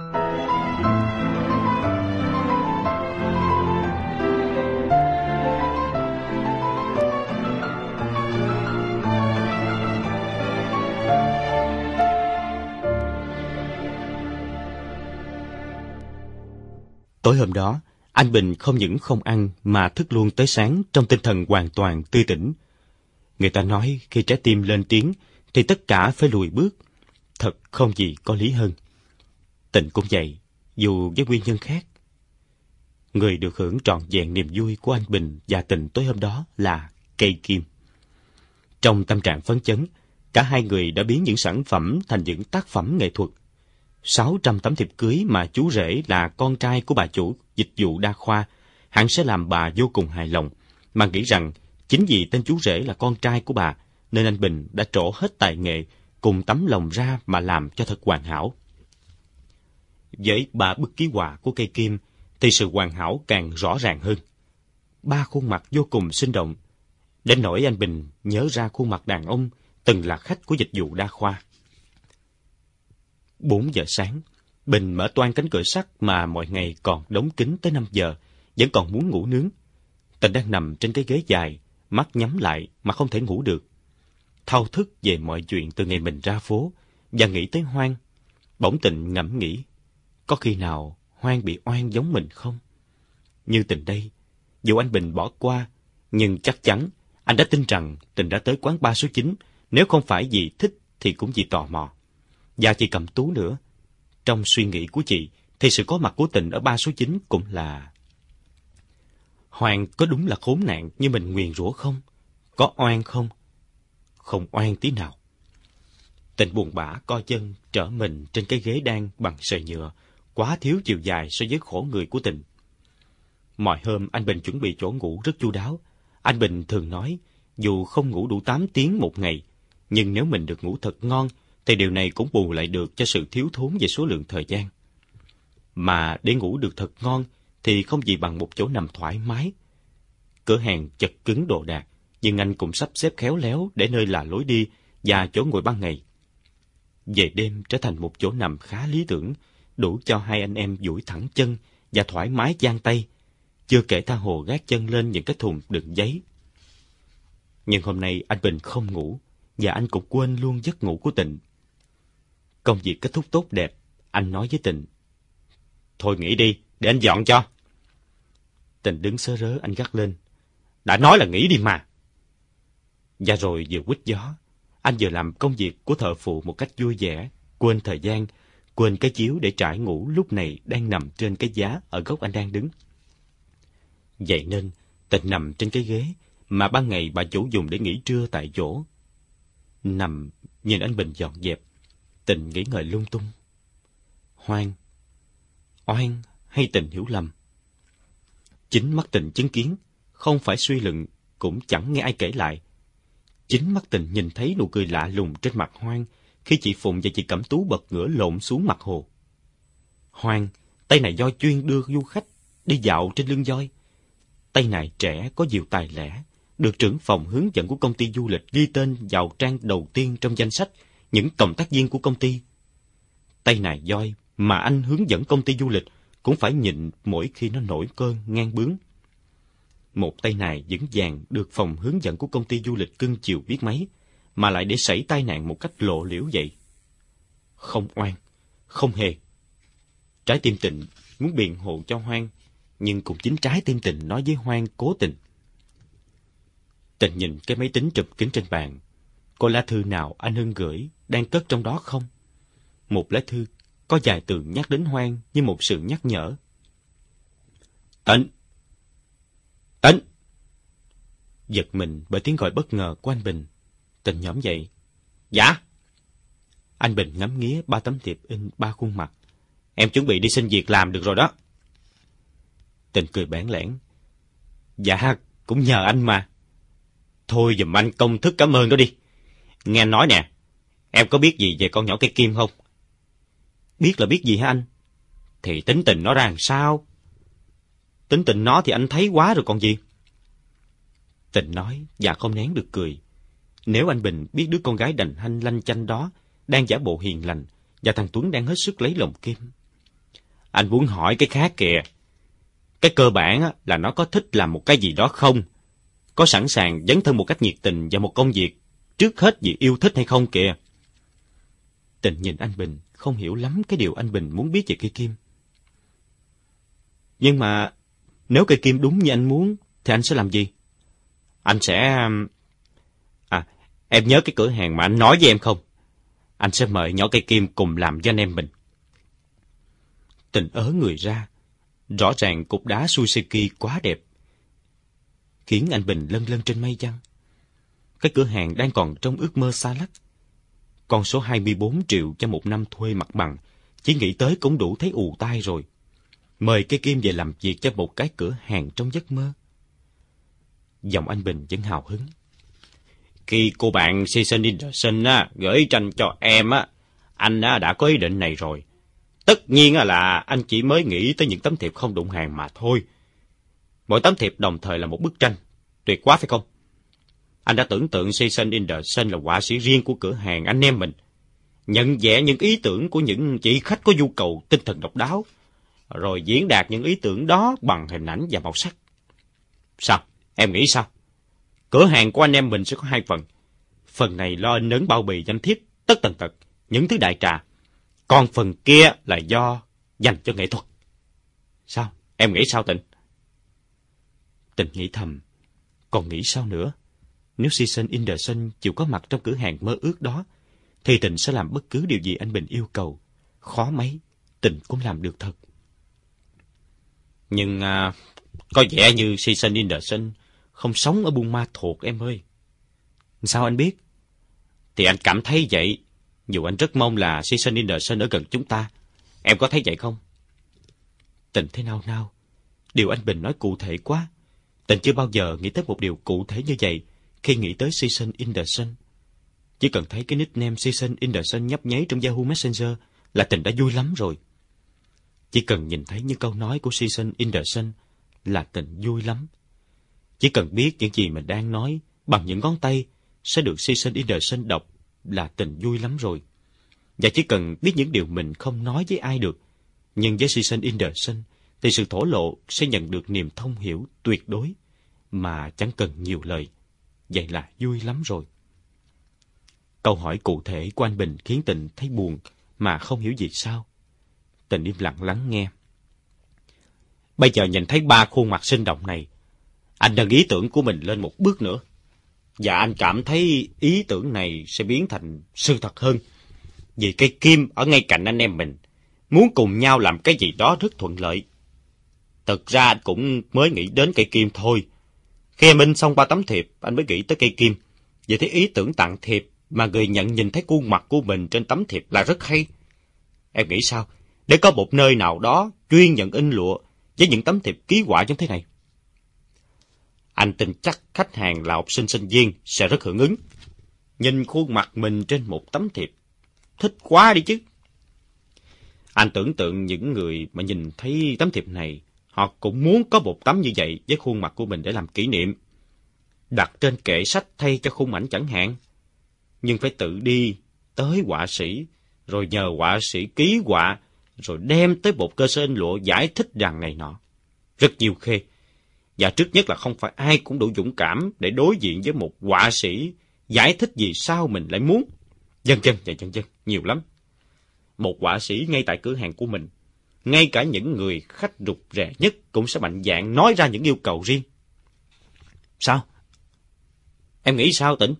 Tối hôm đó, anh Bình không những không ăn mà thức luôn tới sáng trong tinh thần hoàn toàn tươi tỉnh. Người ta nói khi trái tim lên tiếng thì tất cả phải lùi bước. Thật không gì có lý hơn. Tịnh cũng vậy, dù với nguyên nhân khác. Người được hưởng trọn vẹn niềm vui của anh Bình và Tịnh tối hôm đó là cây kim. Trong tâm trạng phấn chấn, cả hai người đã biến những sản phẩm thành những tác phẩm nghệ thuật. sáu trăm tấm thiệp cưới mà chú rể là con trai của bà chủ dịch vụ đa khoa, hẳn sẽ làm bà vô cùng hài lòng, mà nghĩ rằng chính vì tên chú rể là con trai của bà, nên anh Bình đã trổ hết tài nghệ cùng tấm lòng ra mà làm cho thật hoàn hảo. Với ba bức ký họa của cây kim, thì sự hoàn hảo càng rõ ràng hơn. Ba khuôn mặt vô cùng sinh động, đến nỗi anh Bình nhớ ra khuôn mặt đàn ông từng là khách của dịch vụ đa khoa. Bốn giờ sáng, Bình mở toang cánh cửa sắt mà mọi ngày còn đóng kín tới năm giờ, vẫn còn muốn ngủ nướng. Tịnh đang nằm trên cái ghế dài, mắt nhắm lại mà không thể ngủ được. Thao thức về mọi chuyện từ ngày mình ra phố, và nghĩ tới Hoan. Bỗng Tịnh ngẫm nghĩ, có khi nào Hoan bị oan giống mình không? Như Tịnh đây, dù anh Bình bỏ qua, nhưng chắc chắn anh đã tin rằng Tịnh đã tới quán ba số chín, nếu không phải vì thích thì cũng vì tò mò. và chị Cẩm Tú nữa. Trong suy nghĩ của chị, thì sự có mặt của Tịnh ở ba số chín cũng là... Hoang có đúng là khốn nạn như mình nguyền rủa không? Có oan không? Không oan tí nào. Tịnh buồn bã co chân trở mình trên cái ghế đan bằng sợi nhựa, quá thiếu chiều dài so với khổ người của Tịnh. Mọi hôm anh Bình chuẩn bị chỗ ngủ rất chu đáo. Anh Bình thường nói, dù không ngủ đủ tám tiếng một ngày, nhưng nếu mình được ngủ thật ngon, thì điều này cũng bù lại được cho sự thiếu thốn về số lượng thời gian. Mà để ngủ được thật ngon, thì không gì bằng một chỗ nằm thoải mái. Cửa hàng chật cứng đồ đạc, nhưng anh cũng sắp xếp khéo léo để nơi là lối đi và chỗ ngồi ban ngày. Về đêm trở thành một chỗ nằm khá lý tưởng, đủ cho hai anh em duỗi thẳng chân và thoải mái giang tay, chưa kể tha hồ gác chân lên những cái thùng đựng giấy. Nhưng hôm nay anh Bình không ngủ, và anh cũng quên luôn giấc ngủ của Tịnh. Công việc kết thúc tốt đẹp, anh nói với Tịnh: Thôi nghỉ đi, để anh dọn cho. Tịnh đứng sớ rớ, anh gắt lên: Đã nói là nghỉ đi mà. Và rồi vừa quýt gió, anh vừa làm công việc của thợ phụ một cách vui vẻ, quên thời gian, quên cái chiếu để trải ngủ lúc này đang nằm trên cái giá ở góc anh đang đứng. Vậy nên, Tịnh nằm trên cái ghế mà ban ngày bà chủ dùng để nghỉ trưa tại chỗ. Nằm nhìn anh Bình dọn dẹp, Tịnh nghĩ ngợi lung tung. Hoang, oan hay Tịnh hiểu lầm? Chính mắt Tịnh chứng kiến, không phải suy luận, cũng chẳng nghe ai kể lại. Chính mắt Tịnh nhìn thấy nụ cười lạ lùng trên mặt Hoang khi chị Phụng và chị Cẩm Tú bật ngửa lộn xuống mặt hồ. Hoang, tay này do chuyên đưa du khách đi dạo trên lưng voi. Tay này trẻ có nhiều tài lẻ, được trưởng phòng hướng dẫn của công ty du lịch ghi tên vào trang đầu tiên trong danh sách những cộng tác viên của công ty. Tay này voi mà anh hướng dẫn công ty du lịch cũng phải nhịn mỗi khi nó nổi cơn ngang bướng. Một tay này vững vàng được phòng hướng dẫn của công ty du lịch cưng chiều biết mấy, mà lại để xảy tai nạn một cách lộ liễu vậy. Không oan, không hề. Trái tim Tịnh muốn biện hộ cho Hoang, nhưng cũng chính trái tim Tịnh nói với Hoang cố tình. Tịnh nhìn cái máy tính chụp kính trên bàn. Có lá thư nào anh Hưng gửi đang cất trong đó không? Một lá thư có vài từ nhắc đến Hoang như một sự nhắc nhở. Tịnh! Tịnh! Giật mình bởi tiếng gọi bất ngờ của anh Bình, Tịnh nhõm dậy. Dạ? Anh Bình ngắm nghía ba tấm thiệp in ba khuôn mặt. Em chuẩn bị đi xin việc làm được rồi đó. Tịnh cười bẽn lẽn. Dạ, cũng nhờ anh mà. Thôi giùm anh công thức cảm ơn đó đi. Nghe nói nè, em có biết gì về con nhỏ cây kim không? Biết là biết gì hả anh? Thì tính tình nó ra làm sao? Tính tình nó thì anh thấy quá rồi còn gì. Tịnh nói và không nén được cười. Nếu anh Bình biết đứa con gái đành hanh lanh chanh đó đang giả bộ hiền lành và thằng Tuấn đang hết sức lấy lòng Kim. Anh muốn hỏi cái khác kìa. Cái cơ bản á, là nó có thích làm một cái gì đó không? Có sẵn sàng dấn thân một cách nhiệt tình vào một công việc trước hết vì yêu thích hay không kìa? Tịnh nhìn anh Bình, không hiểu lắm cái điều anh Bình muốn biết về cây Kim. Nhưng mà nếu cây Kim đúng như anh muốn thì anh sẽ làm gì? Anh sẽ... À, em nhớ cái cửa hàng mà anh nói với em không? Anh sẽ mời nhỏ cây Kim cùng làm với anh em mình. Tịnh ớ người ra. Rõ ràng cục đá Suzuki quá đẹp, khiến anh Bình lân lân trên mây chăng? Cái cửa hàng đang còn trong ước mơ xa lắc. Con số hai mươi bốn triệu cho một năm thuê mặt bằng, chỉ nghĩ tới cũng đủ thấy ù tai rồi. Mời cây Kim về làm việc cho một cái cửa hàng trong giấc mơ. Giọng anh Bình vẫn hào hứng. Khi cô bạn Season Anderson á, gửi tranh cho em á, anh á, đã có ý định này rồi. Tất nhiên là anh chỉ mới nghĩ tới những tấm thiệp không đụng hàng mà thôi. Mỗi tấm thiệp đồng thời là một bức tranh. Tuyệt quá phải không? Anh đã tưởng tượng Season Anderson là họa sĩ riêng của cửa hàng anh em mình, nhận vẽ những ý tưởng của những chị khách có nhu cầu tinh thần độc đáo, rồi diễn đạt những ý tưởng đó bằng hình ảnh và màu sắc. Sao? Em nghĩ sao? Cửa hàng của anh em mình sẽ có hai phần. Phần này lo in ấn bao bì danh thiếp tất tần tật, những thứ đại trà. Còn phần kia là do dành cho nghệ thuật. Sao? Em nghĩ sao Tịnh? Tịnh nghĩ thầm, còn nghĩ sao nữa? Nếu Season Anderson chịu có mặt trong cửa hàng mơ ước đó, thì Tịnh sẽ làm bất cứ điều gì anh Bình yêu cầu. Khó mấy, Tịnh cũng làm được thật. Nhưng à, có vẻ như Season Anderson không sống ở Buôn Ma Thuột em ơi. Sao anh biết? Thì anh cảm thấy vậy, dù anh rất mong là Season Anderson ở gần chúng ta. Em có thấy vậy không? Tịnh thấy nao nao. Điều anh Bình nói cụ thể quá. Tịnh chưa bao giờ nghĩ tới một điều cụ thể như vậy khi nghĩ tới Season Anderson. Chỉ cần thấy cái nickname Season Anderson nhấp nháy trong Yahoo Messenger là Tịnh đã vui lắm rồi. Chỉ cần nhìn thấy những câu nói của Season Anderson là Tịnh vui lắm. Chỉ cần biết những gì mình đang nói bằng những ngón tay sẽ được Season Anderson đọc là Tịnh vui lắm rồi. Và chỉ cần biết những điều mình không nói với ai được, nhưng với Season Anderson thì sự thổ lộ sẽ nhận được niềm thông hiểu tuyệt đối mà chẳng cần nhiều lời. Vậy là vui lắm rồi. Câu hỏi cụ thể của anh Bình khiến Tịnh thấy buồn mà không hiểu gì sao. Tịnh im lặng lắng nghe. Bây giờ nhìn thấy ba khuôn mặt sinh động này, anh nâng ý tưởng của mình lên một bước nữa. Và anh cảm thấy ý tưởng này sẽ biến thành sự thật hơn. Vì cây kim ở ngay cạnh anh em mình, muốn cùng nhau làm cái gì đó rất thuận lợi. Thực ra anh cũng mới nghĩ đến cây kim thôi. Khi em in xong ba tấm thiệp, anh mới nghĩ tới cây kim. Vậy thì ý tưởng tặng thiệp mà người nhận nhìn thấy khuôn mặt của mình trên tấm thiệp là rất hay. Em nghĩ sao? Để có một nơi nào đó chuyên nhận in lụa với những tấm thiệp ký họa như thế này. Anh tin chắc khách hàng là học sinh sinh viên sẽ rất hưởng ứng. Nhìn khuôn mặt mình trên một tấm thiệp, thích quá đi chứ. Anh tưởng tượng những người mà nhìn thấy tấm thiệp này, họ cũng muốn có một tấm như vậy với khuôn mặt của mình để làm kỷ niệm. Đặt trên kệ sách thay cho khung ảnh chẳng hạn. Nhưng phải tự đi tới họa sĩ, rồi nhờ họa sĩ ký họa, rồi đem tới một cơ sở in lụa giải thích rằng này nọ. Rất nhiều khê. Và trước nhất là không phải ai cũng đủ dũng cảm để đối diện với một họa sĩ giải thích vì sao mình lại muốn. Vân vân và vân vân, nhiều lắm. Một họa sĩ ngay tại cửa hàng của mình, ngay cả những người khách rụt rè nhất cũng sẽ mạnh dạn nói ra những yêu cầu riêng. Sao? Em nghĩ sao Tịnh?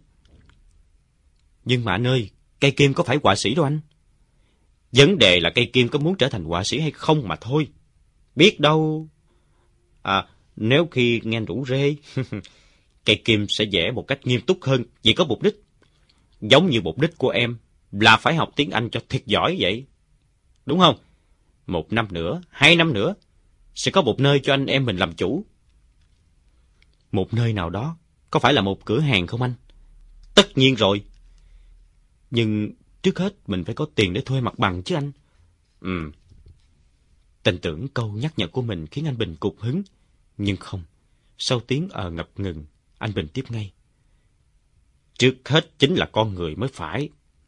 Nhưng mà anh ơi, cây kim có phải họa sĩ đâu anh. Vấn đề là cây kim có muốn trở thành họa sĩ hay không mà thôi. Biết đâu... À, nếu khi nghe anh rủ rê, cây kim sẽ vẽ một cách nghiêm túc hơn vì có mục đích. Giống như mục đích của em là phải học tiếng Anh cho thiệt giỏi vậy. Đúng không? Một năm nữa, hai năm nữa, sẽ có một nơi cho anh em mình làm chủ. Một nơi nào đó, có phải là một cửa hàng không anh? Tất nhiên rồi. Nhưng trước hết mình phải có tiền để thuê mặt bằng chứ anh. Ừ. Tình tưởng câu nhắc nhở của mình khiến anh Bình cục hứng. Nhưng không, sau tiếng ờ ngập ngừng, anh Bình tiếp ngay. Trước hết chính là con người mới phải.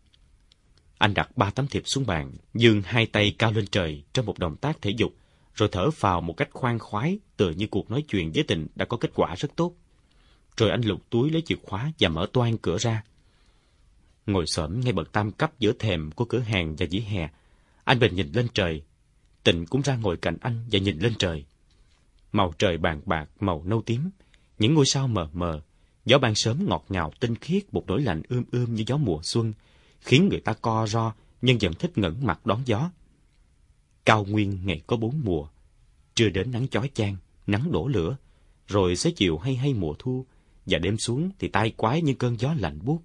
Anh đặt ba tấm thiệp xuống bàn, giương hai tay cao lên trời trong một động tác thể dục, rồi thở phào một cách khoan khoái, tựa như cuộc nói chuyện với Tịnh đã có kết quả rất tốt. Rồi anh lục túi lấy chìa khóa và mở toang cửa ra. Ngồi xổm ngay bậc tam cấp giữa thềm của cửa hàng và vỉa hè, anh Bình nhìn lên trời. Tịnh cũng ra ngồi cạnh anh và nhìn lên trời. Màu trời bàn bạc, màu nâu tím, những ngôi sao mờ mờ, gió ban sớm ngọt ngào tinh khiết, một nỗi lạnh ươm ươm như gió mùa xuân, khiến người ta co ro nhưng vẫn thích ngẩng mặt đón gió. Cao nguyên ngày có bốn mùa, trưa đến nắng chói chang, nắng đổ lửa, rồi xế chiều hay hay mùa thu, và đêm xuống thì tai quái như cơn gió lạnh buốt.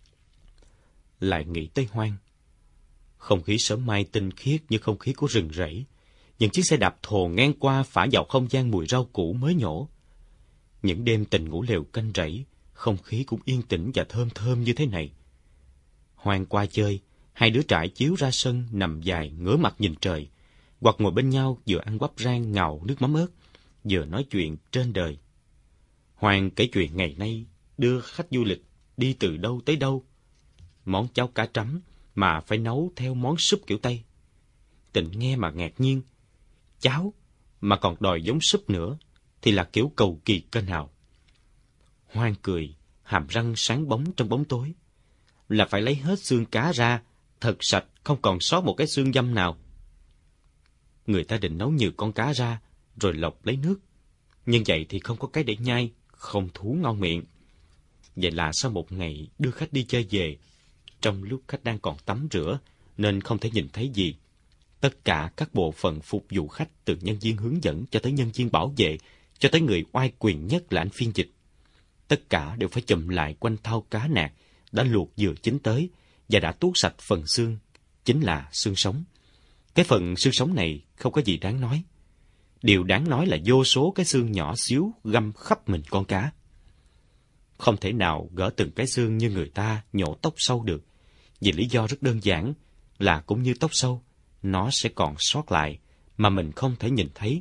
Lại nghĩ tới hoang. Không khí sớm mai tinh khiết như không khí của rừng rẫy. Những chiếc xe đạp thồ ngang qua phả vào không gian mùi rau củ mới nhổ. Những đêm Tình ngủ lều canh rẫy, không khí cũng yên tĩnh và thơm thơm như thế này. Hoang qua chơi, hai đứa trại chiếu ra sân nằm dài ngửa mặt nhìn trời, hoặc ngồi bên nhau vừa ăn bắp rang ngào nước mắm ớt, vừa nói chuyện trên đời. Hoàng kể chuyện ngày nay đưa khách du lịch đi từ đâu tới đâu. Món cháo cá trắm mà phải nấu theo món súp kiểu Tây. Tình nghe mà ngạc nhiên. Cháo mà còn đòi giống súp nữa thì là kiểu cầu kỳ cỡ nào. Hoang cười, hàm răng sáng bóng trong bóng tối. Là phải lấy hết xương cá ra, thật sạch, không còn sót một cái xương dăm nào. Người ta định nấu nhiều con cá ra, rồi lọc lấy nước. Nhưng vậy thì không có cái để nhai, không thú ngon miệng. Vậy là sau một ngày đưa khách đi chơi về, trong lúc khách đang còn tắm rửa, nên không thể nhìn thấy gì. Tất cả các bộ phận phục vụ khách, từ nhân viên hướng dẫn cho tới nhân viên bảo vệ, cho tới người oai quyền nhất là anh phiên dịch, tất cả đều phải chụm lại quanh thau cá nạc đã luộc vừa chín tới và đã tuốt sạch phần xương, chính là xương sống. Cái phần xương sống này không có gì đáng nói. Điều đáng nói là vô số cái xương nhỏ xíu găm khắp mình con cá. Không thể nào gỡ từng cái xương như người ta nhổ tóc sâu được, vì lý do rất đơn giản là cũng như tóc sâu, nó sẽ còn sót lại mà mình không thể nhìn thấy.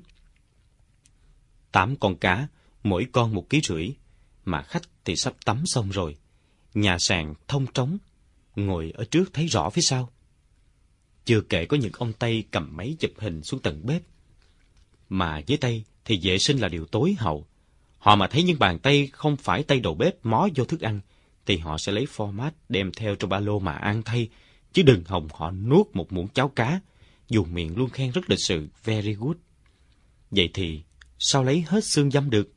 Tám con cá, mỗi con một ký rưỡi, mà khách thì sắp tắm xong rồi. Nhà sàn thông trống, ngồi ở trước thấy rõ phía sau. Chưa kể có những ông Tây cầm máy chụp hình xuống tận bếp. Mà với Tây thì vệ sinh là điều tối hậu. Họ mà thấy những bàn tay không phải tay đầu bếp mó vô thức ăn, thì họ sẽ lấy format đem theo trong ba lô mà ăn thay, chứ đừng hòng họ nuốt một muỗng cháo cá, dù miệng luôn khen rất lịch sự, very good. Vậy thì sao lấy hết xương dăm được?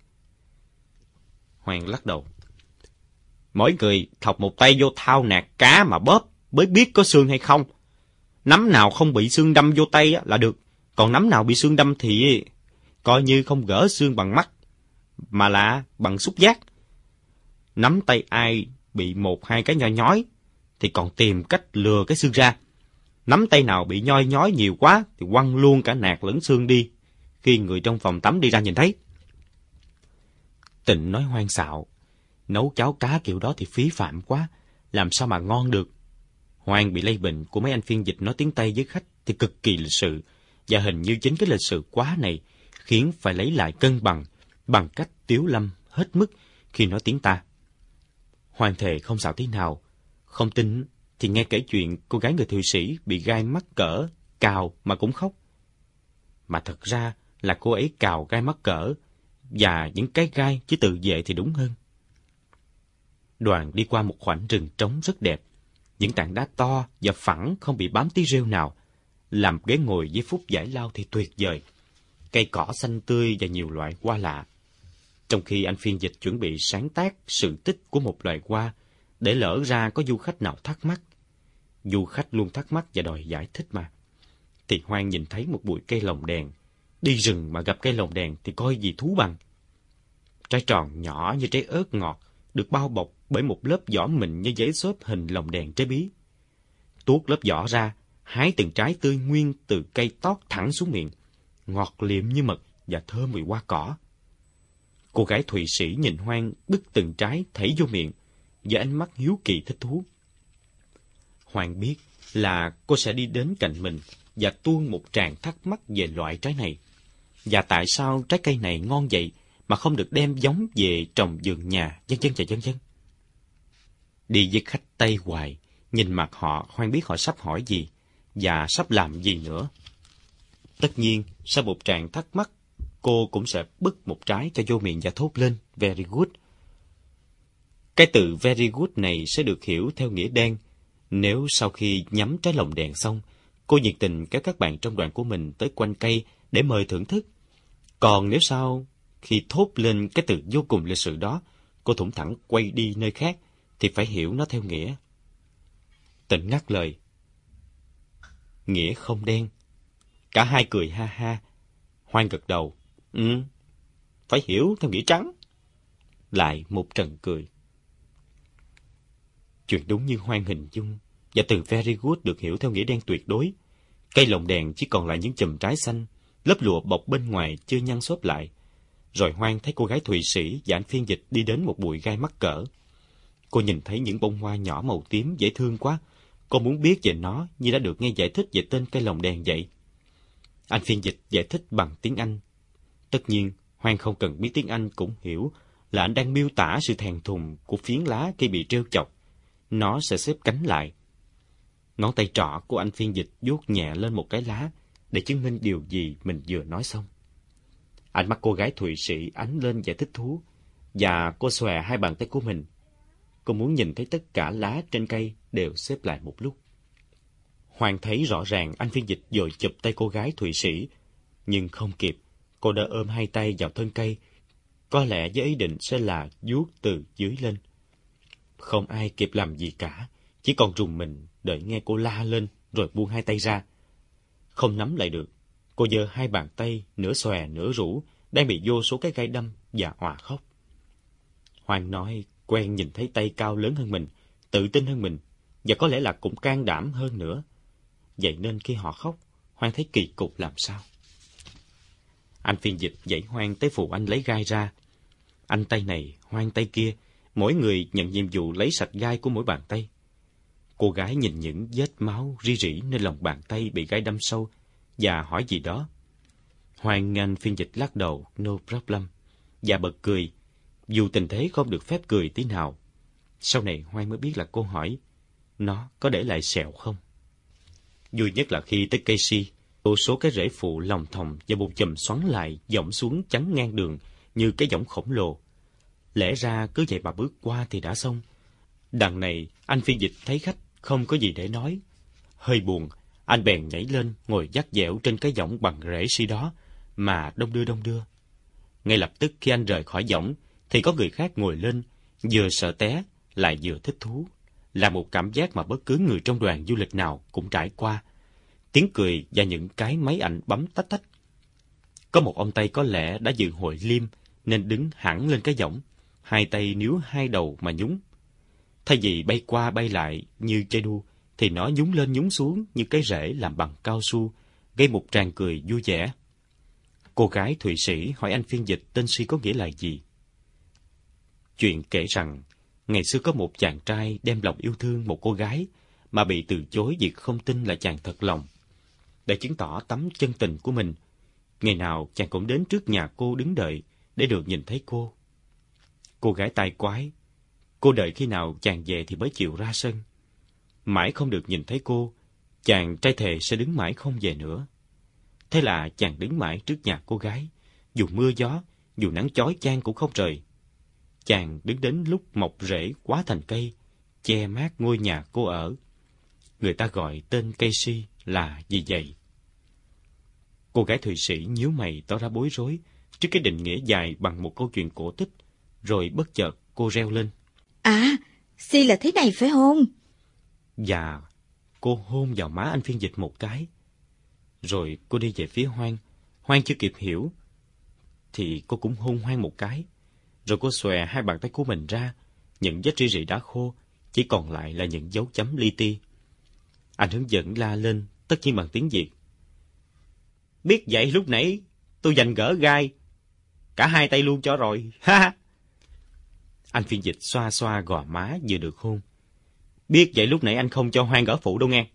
Hoàng lắc đầu. Mỗi người thọc một tay vô thau nạc cá mà bóp mới biết có xương hay không. Nắm nào không bị xương đâm vô tay là được, còn nắm nào bị xương đâm thì coi như không gỡ xương bằng mắt, mà là bằng xúc giác. Nắm tay ai bị một hai cái nhoi nhói thì còn tìm cách lừa cái xương ra. Nắm tay nào bị nhoi nhói nhiều quá thì quăng luôn cả nạc lẫn xương đi, khi người trong phòng tắm đi ra nhìn thấy. Tịnh nói hoang xạo, nấu cháo cá kiểu đó thì phí phạm quá, làm sao mà ngon được. Hoang bị lây bệnh của mấy anh phiên dịch nói tiếng Tây với khách thì cực kỳ lịch sự, và hình như chính cái lịch sự quá này khiến phải lấy lại cân bằng bằng cách tiếu lâm hết mức khi nói tiếng ta. Hoang thề không xạo tí nào, không tin thì nghe kể chuyện cô gái người Thụy Sĩ bị gai mắc cỡ cào mà cũng khóc. Mà thật ra là cô ấy cào gai mắc cỡ và những cái gai chứ tự vệ thì đúng hơn. Đoàn đi qua một khoảnh rừng trống rất đẹp, những tảng đá to và phẳng không bị bám tí rêu nào, làm ghế ngồi với phút giải lao thì tuyệt vời. Cây cỏ xanh tươi và nhiều loại hoa lạ. Trong khi anh phiên dịch chuẩn bị sáng tác sự tích của một loài hoa, để lỡ ra có du khách nào thắc mắc, du khách luôn thắc mắc và đòi giải thích mà, thì Hoang nhìn thấy một bụi cây lồng đèn. Đi rừng mà gặp cây lồng đèn thì coi gì thú bằng. Trái tròn nhỏ như trái ớt ngọt, được bao bọc bởi một lớp vỏ mịn như giấy xốp hình lồng đèn trái bí. Tuốt lớp vỏ ra, hái từng trái tươi nguyên từ cây tót thẳng xuống miệng, ngọt liệm như mật và thơm mùi hoa cỏ. Cô gái Thụy Sĩ nhìn Hoang bứt từng trái thảy vô miệng, và ánh mắt hiếu kỳ thích thú. Hoang biết là cô sẽ đi đến cạnh mình và tuôn một tràng thắc mắc về loại trái này, và tại sao trái cây này ngon vậy mà không được đem giống về trồng vườn nhà, vân vân và vân vân. Đi với khách Tây hoài, nhìn mặt họ, Hoang biết họ sắp hỏi gì và sắp làm gì nữa. Tất nhiên, sau một tràng thắc mắc, cô cũng sẽ bứt một trái cho vô miệng và thốt lên very good. Cái từ very good này sẽ được hiểu theo nghĩa đen nếu sau khi nhắm trái lồng đèn xong, cô nhiệt tình kéo các bạn trong đoàn của mình tới quanh cây để mời thưởng thức. Còn nếu sau khi thốt lên cái từ vô cùng lịch sự đó, cô thủng thẳng quay đi nơi khác, thì phải hiểu nó theo nghĩa. Tịnh ngắt lời. Nghĩa không đen. Cả hai cười ha ha. Hoang gật đầu. Ừ, phải hiểu theo nghĩa trắng. Lại một trần cười. Chuyện đúng như Hoang hình dung, và từ very good được hiểu theo nghĩa đen tuyệt đối. Cây lồng đèn chỉ còn lại những chùm trái xanh, lớp lụa bọc bên ngoài chưa nhăn xốp lại. Rồi Hoang thấy cô gái Thụy Sĩ và anh phiên dịch đi đến một bụi gai mắc cỡ. Cô nhìn thấy những bông hoa nhỏ màu tím dễ thương quá. Cô muốn biết về nó như đã được nghe giải thích về tên cây lồng đèn vậy. Anh phiên dịch giải thích bằng tiếng Anh. Tất nhiên, Hoang không cần biết tiếng Anh cũng hiểu là anh đang miêu tả sự thèm thuồng của phiến lá khi bị trêu chọc. Nó sẽ xếp cánh lại. Ngón tay trỏ của anh phiên dịch vuốt nhẹ lên một cái lá để chứng minh điều gì mình vừa nói xong. Ánh mắt cô gái Thụy Sĩ ánh lên vẻ thích thú, và cô xòe hai bàn tay của mình. Cô muốn nhìn thấy tất cả lá trên cây đều xếp lại một lúc. Hoàng thấy rõ ràng anh phiên dịch vội chụp tay cô gái Thụy Sĩ, nhưng không kịp. Cô đã ôm hai tay vào thân cây, có lẽ với ý định sẽ là vuốt từ dưới lên. Không ai kịp làm gì cả, chỉ còn rùng mình đợi nghe cô la lên rồi buông hai tay ra. Không nắm lại được, cô giơ hai bàn tay nửa xòe nửa rũ đang bị vô số cái gai đâm và òa khóc. Hoang nói quen nhìn thấy tay cao lớn hơn mình, tự tin hơn mình, và có lẽ là cũng can đảm hơn nữa. Vậy nên khi họ khóc, Hoang thấy kỳ cục làm sao. Anh phiên dịch dạy Hoang tới phụ anh lấy gai ra. Anh tay này, Hoang tay kia, mỗi người nhận nhiệm vụ lấy sạch gai của mỗi bàn tay. Cô gái nhìn những vết máu ri rỉ nơi lòng bàn tay bị gai đâm sâu và hỏi gì đó. Hoang nghe anh phiên dịch lắc đầu no problem và bật cười, dù tình thế không được phép cười tí nào. Sau này Hoang mới biết là cô hỏi nó có để lại sẹo không. Vui nhất là khi tới Casey, vô số cái rễ phụ lòng thòng và một chùm xoắn lại dõng xuống chắn ngang đường như cái võng khổng lồ. Lẽ ra cứ vậy mà bước qua thì đã xong. Đằng này anh phiên dịch thấy khách không có gì để nói, hơi buồn, anh bèn nhảy lên ngồi dắt dẻo trên cái võng bằng rễ si đó mà đông đưa đông đưa. Ngay lập tức khi anh rời khỏi võng thì có người khác ngồi lên, vừa sợ té lại vừa thích thú, là một cảm giác mà bất cứ người trong đoàn du lịch nào cũng trải qua. Tiếng cười và những cái máy ảnh bấm tách tách. Có một ông Tây có lẽ đã dự hội liêm nên đứng hẳn lên cái võng, hai tay níu hai đầu mà nhúng. Thay vì bay qua bay lại như chơi đu, thì nó nhúng lên nhúng xuống như cái rễ làm bằng cao su, gây một tràng cười vui vẻ. Cô gái Thụy Sĩ hỏi anh phiên dịch tên si có nghĩa là gì. Chuyện kể rằng, ngày xưa có một chàng trai đem lòng yêu thương một cô gái, mà bị từ chối vì không tin là chàng thật lòng. Để chứng tỏ tấm chân tình của mình, ngày nào chàng cũng đến trước nhà cô đứng đợi để được nhìn thấy cô. Cô gái tai quái, cô đợi khi nào chàng về thì mới chịu ra sân. Mãi không được nhìn thấy cô, chàng trai thề sẽ đứng mãi không về nữa. Thế là chàng đứng mãi trước nhà cô gái, dù mưa gió, dù nắng chói chang cũng không rời. Chàng đứng đến lúc mọc rễ quá thành cây, che mát ngôi nhà cô ở. Người ta gọi tên cây si là gì vậy? Cô gái Thụy Sĩ nhíu mày tỏ ra bối rối trước cái định nghĩa dài bằng một câu chuyện cổ tích, rồi bất chợt cô reo lên. À, si là thế này phải không? Và cô hôn vào má anh phiên dịch một cái. Rồi cô đi về phía Hoang. Hoang chưa kịp hiểu, thì cô cũng hôn Hoang một cái. Rồi cô xòe hai bàn tay của mình ra, những vết ri rỉ đã khô, chỉ còn lại là những dấu chấm li ti. Anh hướng dẫn la lên, tất nhiên bằng tiếng Việt. Biết vậy lúc nãy tôi giành gỡ gai cả hai tay luôn cho rồi, ha! Anh phiên dịch xoa xoa gò má vừa được hôn. Biết vậy lúc nãy anh không cho Hoang gỡ phụ đâu nghe.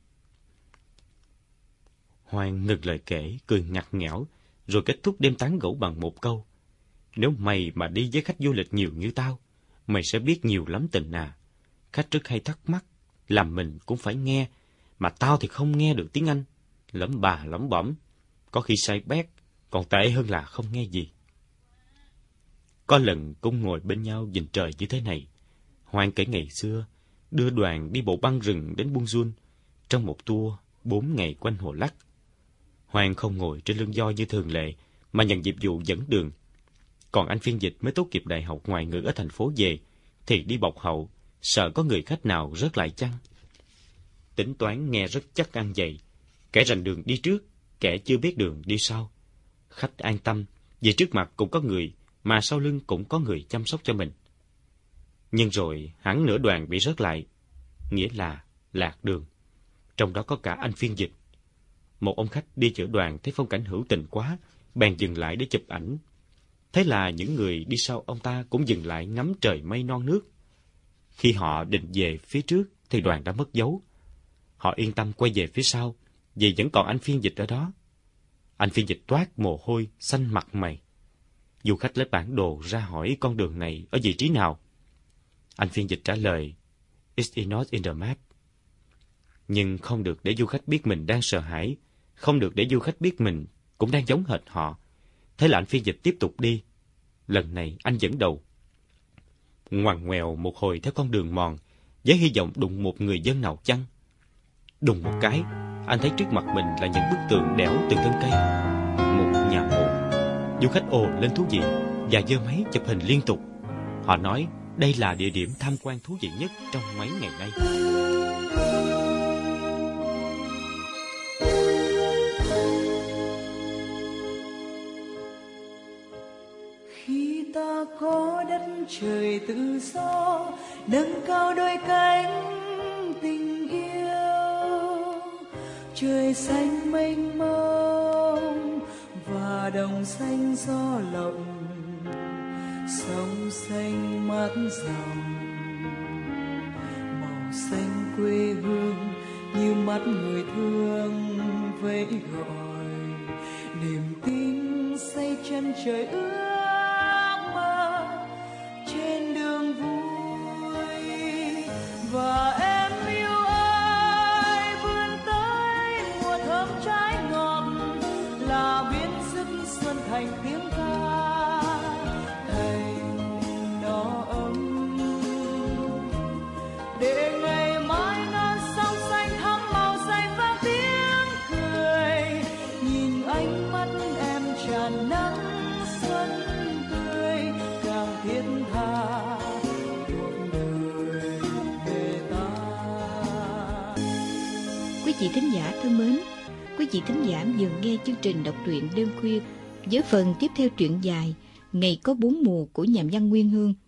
Hoang ngừng lời kể, cười ngặt nghẽo, rồi kết thúc đêm tán gẫu bằng một câu. Nếu mày mà đi với khách du lịch nhiều như tao, mày sẽ biết nhiều lắm tình à. Khách rất hay thắc mắc, làm mình cũng phải nghe, mà tao thì không nghe được tiếng Anh. Lẩm bà lẩm bẩm, có khi sai bét, còn tệ hơn là không nghe gì. Có lần cũng ngồi bên nhau nhìn trời như thế này. Hoang kể ngày xưa, đưa đoàn đi bộ băng rừng đến Buôn Dun, trong một tour bốn ngày quanh Hồ Lắc. Hoang không ngồi trên lưng voi như thường lệ, mà nhận nhiệm vụ dẫn đường. Còn anh phiên dịch mới tốt nghiệp đại học ngoại ngữ ở thành phố về, thì đi bọc hậu, sợ có người khách nào rớt lại chăng. Tính toán nghe rất chắc ăn vậy, kẻ rành đường đi trước, kẻ chưa biết đường đi sau. Khách an tâm, vì trước mặt cũng có người, mà sau lưng cũng có người chăm sóc cho mình. Nhưng rồi hẳn nửa đoàn bị rớt lại, nghĩa là lạc đường. Trong đó có cả anh phiên dịch. Một ông khách đi chở đoàn thấy phong cảnh hữu tình quá, bèn dừng lại để chụp ảnh. Thế là những người đi sau ông ta cũng dừng lại ngắm trời mây non nước. Khi họ định về phía trước thì đoàn đã mất dấu. Họ yên tâm quay về phía sau, vì vẫn còn anh phiên dịch ở đó. Anh phiên dịch toát mồ hôi, xanh mặt mày. Du khách lấy bản đồ ra hỏi con đường này ở vị trí nào. Anh phiên dịch trả lời, It's not in the map. Nhưng không được để du khách biết mình đang sợ hãi, không được để du khách biết mình cũng đang giống hệt họ. Thế là anh phiên dịch tiếp tục đi. Lần này anh dẫn đầu. Ngoằn ngoèo một hồi theo con đường mòn, với hy vọng đụng một người dân nào chăng. Đùng một cái, anh thấy trước mặt mình là những bức tường đẽo từ thân cây. Một nhà mộ. Du khách ồ lên thú vị và giơ máy chụp hình liên tục. Họ nói đây là địa điểm tham quan thú vị nhất trong mấy ngày nay. ta có đất trời tự do, nâng cao đôi cánh tình yêu. Trời xanh mênh mông và đồng xanh gió lộng, sông xanh mát dòng, màu xanh quê hương như mắt người thương vẫy gọi. Niềm tin xây chân trời ước mơ trên đường vui, và em yêu ơi vươn tới mùa thơm trái ngọt, là biến sức xuân thành tiếng ca, thành nó ấm để ngày mai non sông xanh thắm màu xanh vang tiếng cười. Nhìn ánh mắt em tràn nắng xuân tươi, càng thiết tha cuộc đời về ta. Quý vị thính giả thân mến, quý vị thính giả vừa nghe chương trình đọc truyện đêm khuya với phần tiếp theo truyện dài Ngày có bốn mùa của nhà văn Nguyên Hương.